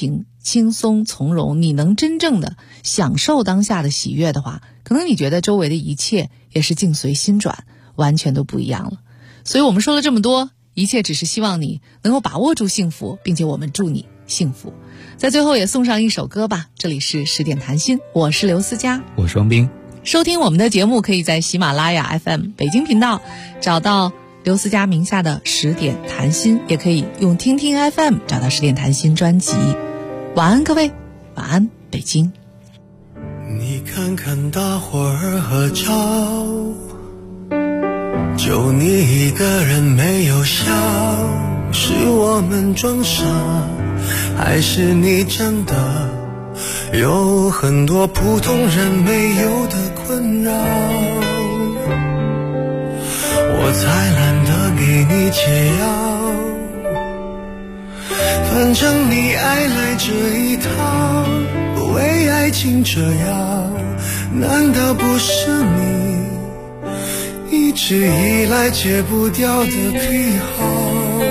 Speaker 9: 轻松从容，你能真正的享受当下的喜悦的话，可能你觉得周围的一切也是境随心转，完全都不一样了。所以我们说了这么多，一切只是希望你能够把握住幸福，并且我们祝你幸福。在最后也送上一首歌吧，这里是10点谈心，我是刘思佳，
Speaker 3: 我是王斌。
Speaker 9: 收听我们的节目可以在喜马拉雅 FM 北京频道找到刘思佳名下的10点谈心，也可以用听听 FM 找到10点谈心专辑。晚安各位，晚安北京。
Speaker 15: 你看看大伙儿合照，就你一个人没有笑，是我们装傻，还是你真的有很多普通人没有的困扰？我才懒得给你解药，反正你爱来这一套，为爱情这样，难道不是你一直以来戒不掉的癖好？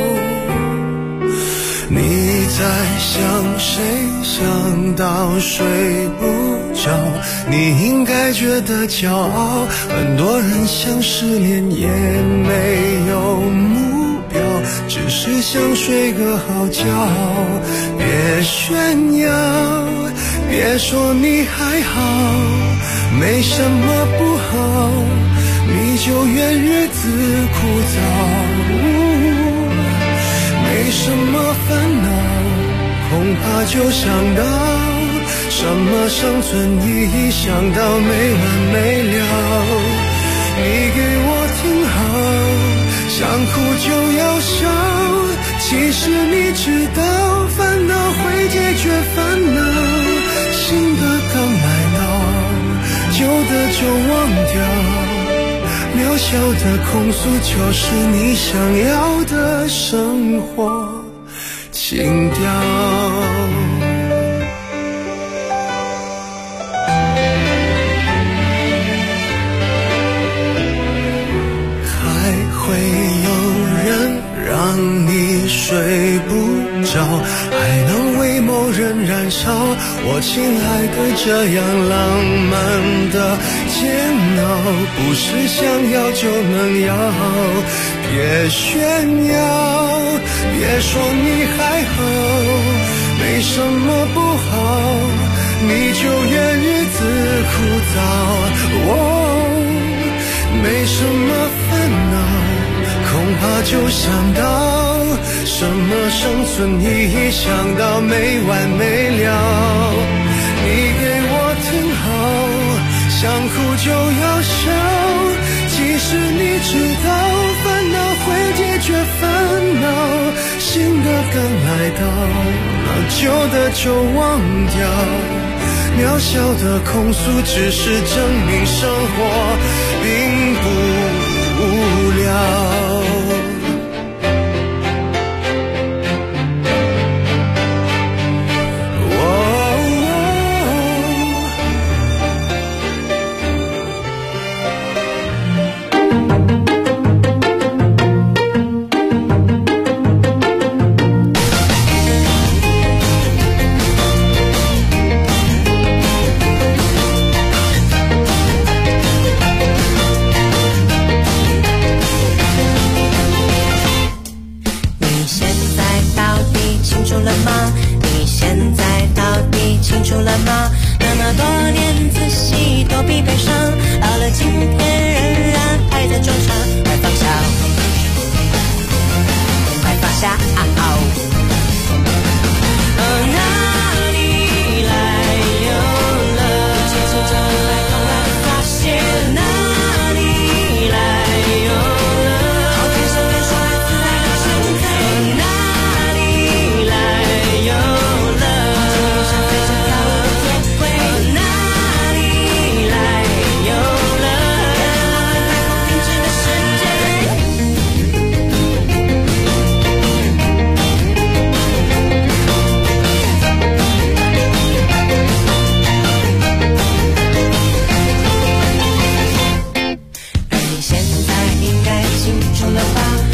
Speaker 15: 你在想谁，想到睡不着，你应该觉得骄傲。很多人想失恋也没有目标，只是想睡个好觉。别炫耀，别说你还好，没什么不好，你就怨日子枯燥。没什么烦恼，恐怕就想到什么生存意义，想到没完没了。你给我听好，想哭就要笑，其实你知道烦恼会解决烦恼，新的刚来到，旧的就忘掉，渺小的控诉就是你想要的生活情调。还会有人让你睡不着，还能为某人燃烧。我亲爱的，这样浪漫的煎熬，不是想要就能要。别炫耀，别说你还好，没什么不好，你就怨日子枯燥。没什么烦恼，恐怕就想到什么生存意义，想到没完没了。你给我听好，想哭就要笑，其实你知道烦恼会解决烦恼，新的刚来到，旧的就忘掉，渺小的控诉只是证明生活并不无聊。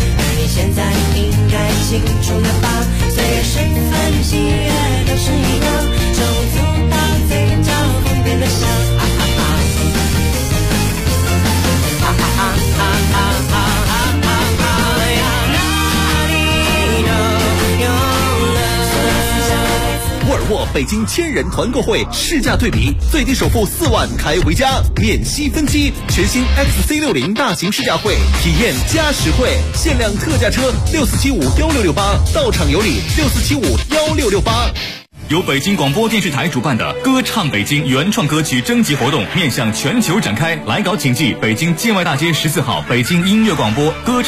Speaker 11: 清楚了吧？岁月是份喜悦，都是一样。
Speaker 16: 北京千人团购会试驾对比，最低首付4万开回家，免息分期。全新 XC60大型试驾会，体验加实惠，限量特价车64751668，到场有礼64751668。
Speaker 1: 由北京广播电视台主办的歌唱北京原创歌曲征集活动面向全球展开，来稿请寄北京建外大街14号北京音乐广播歌唱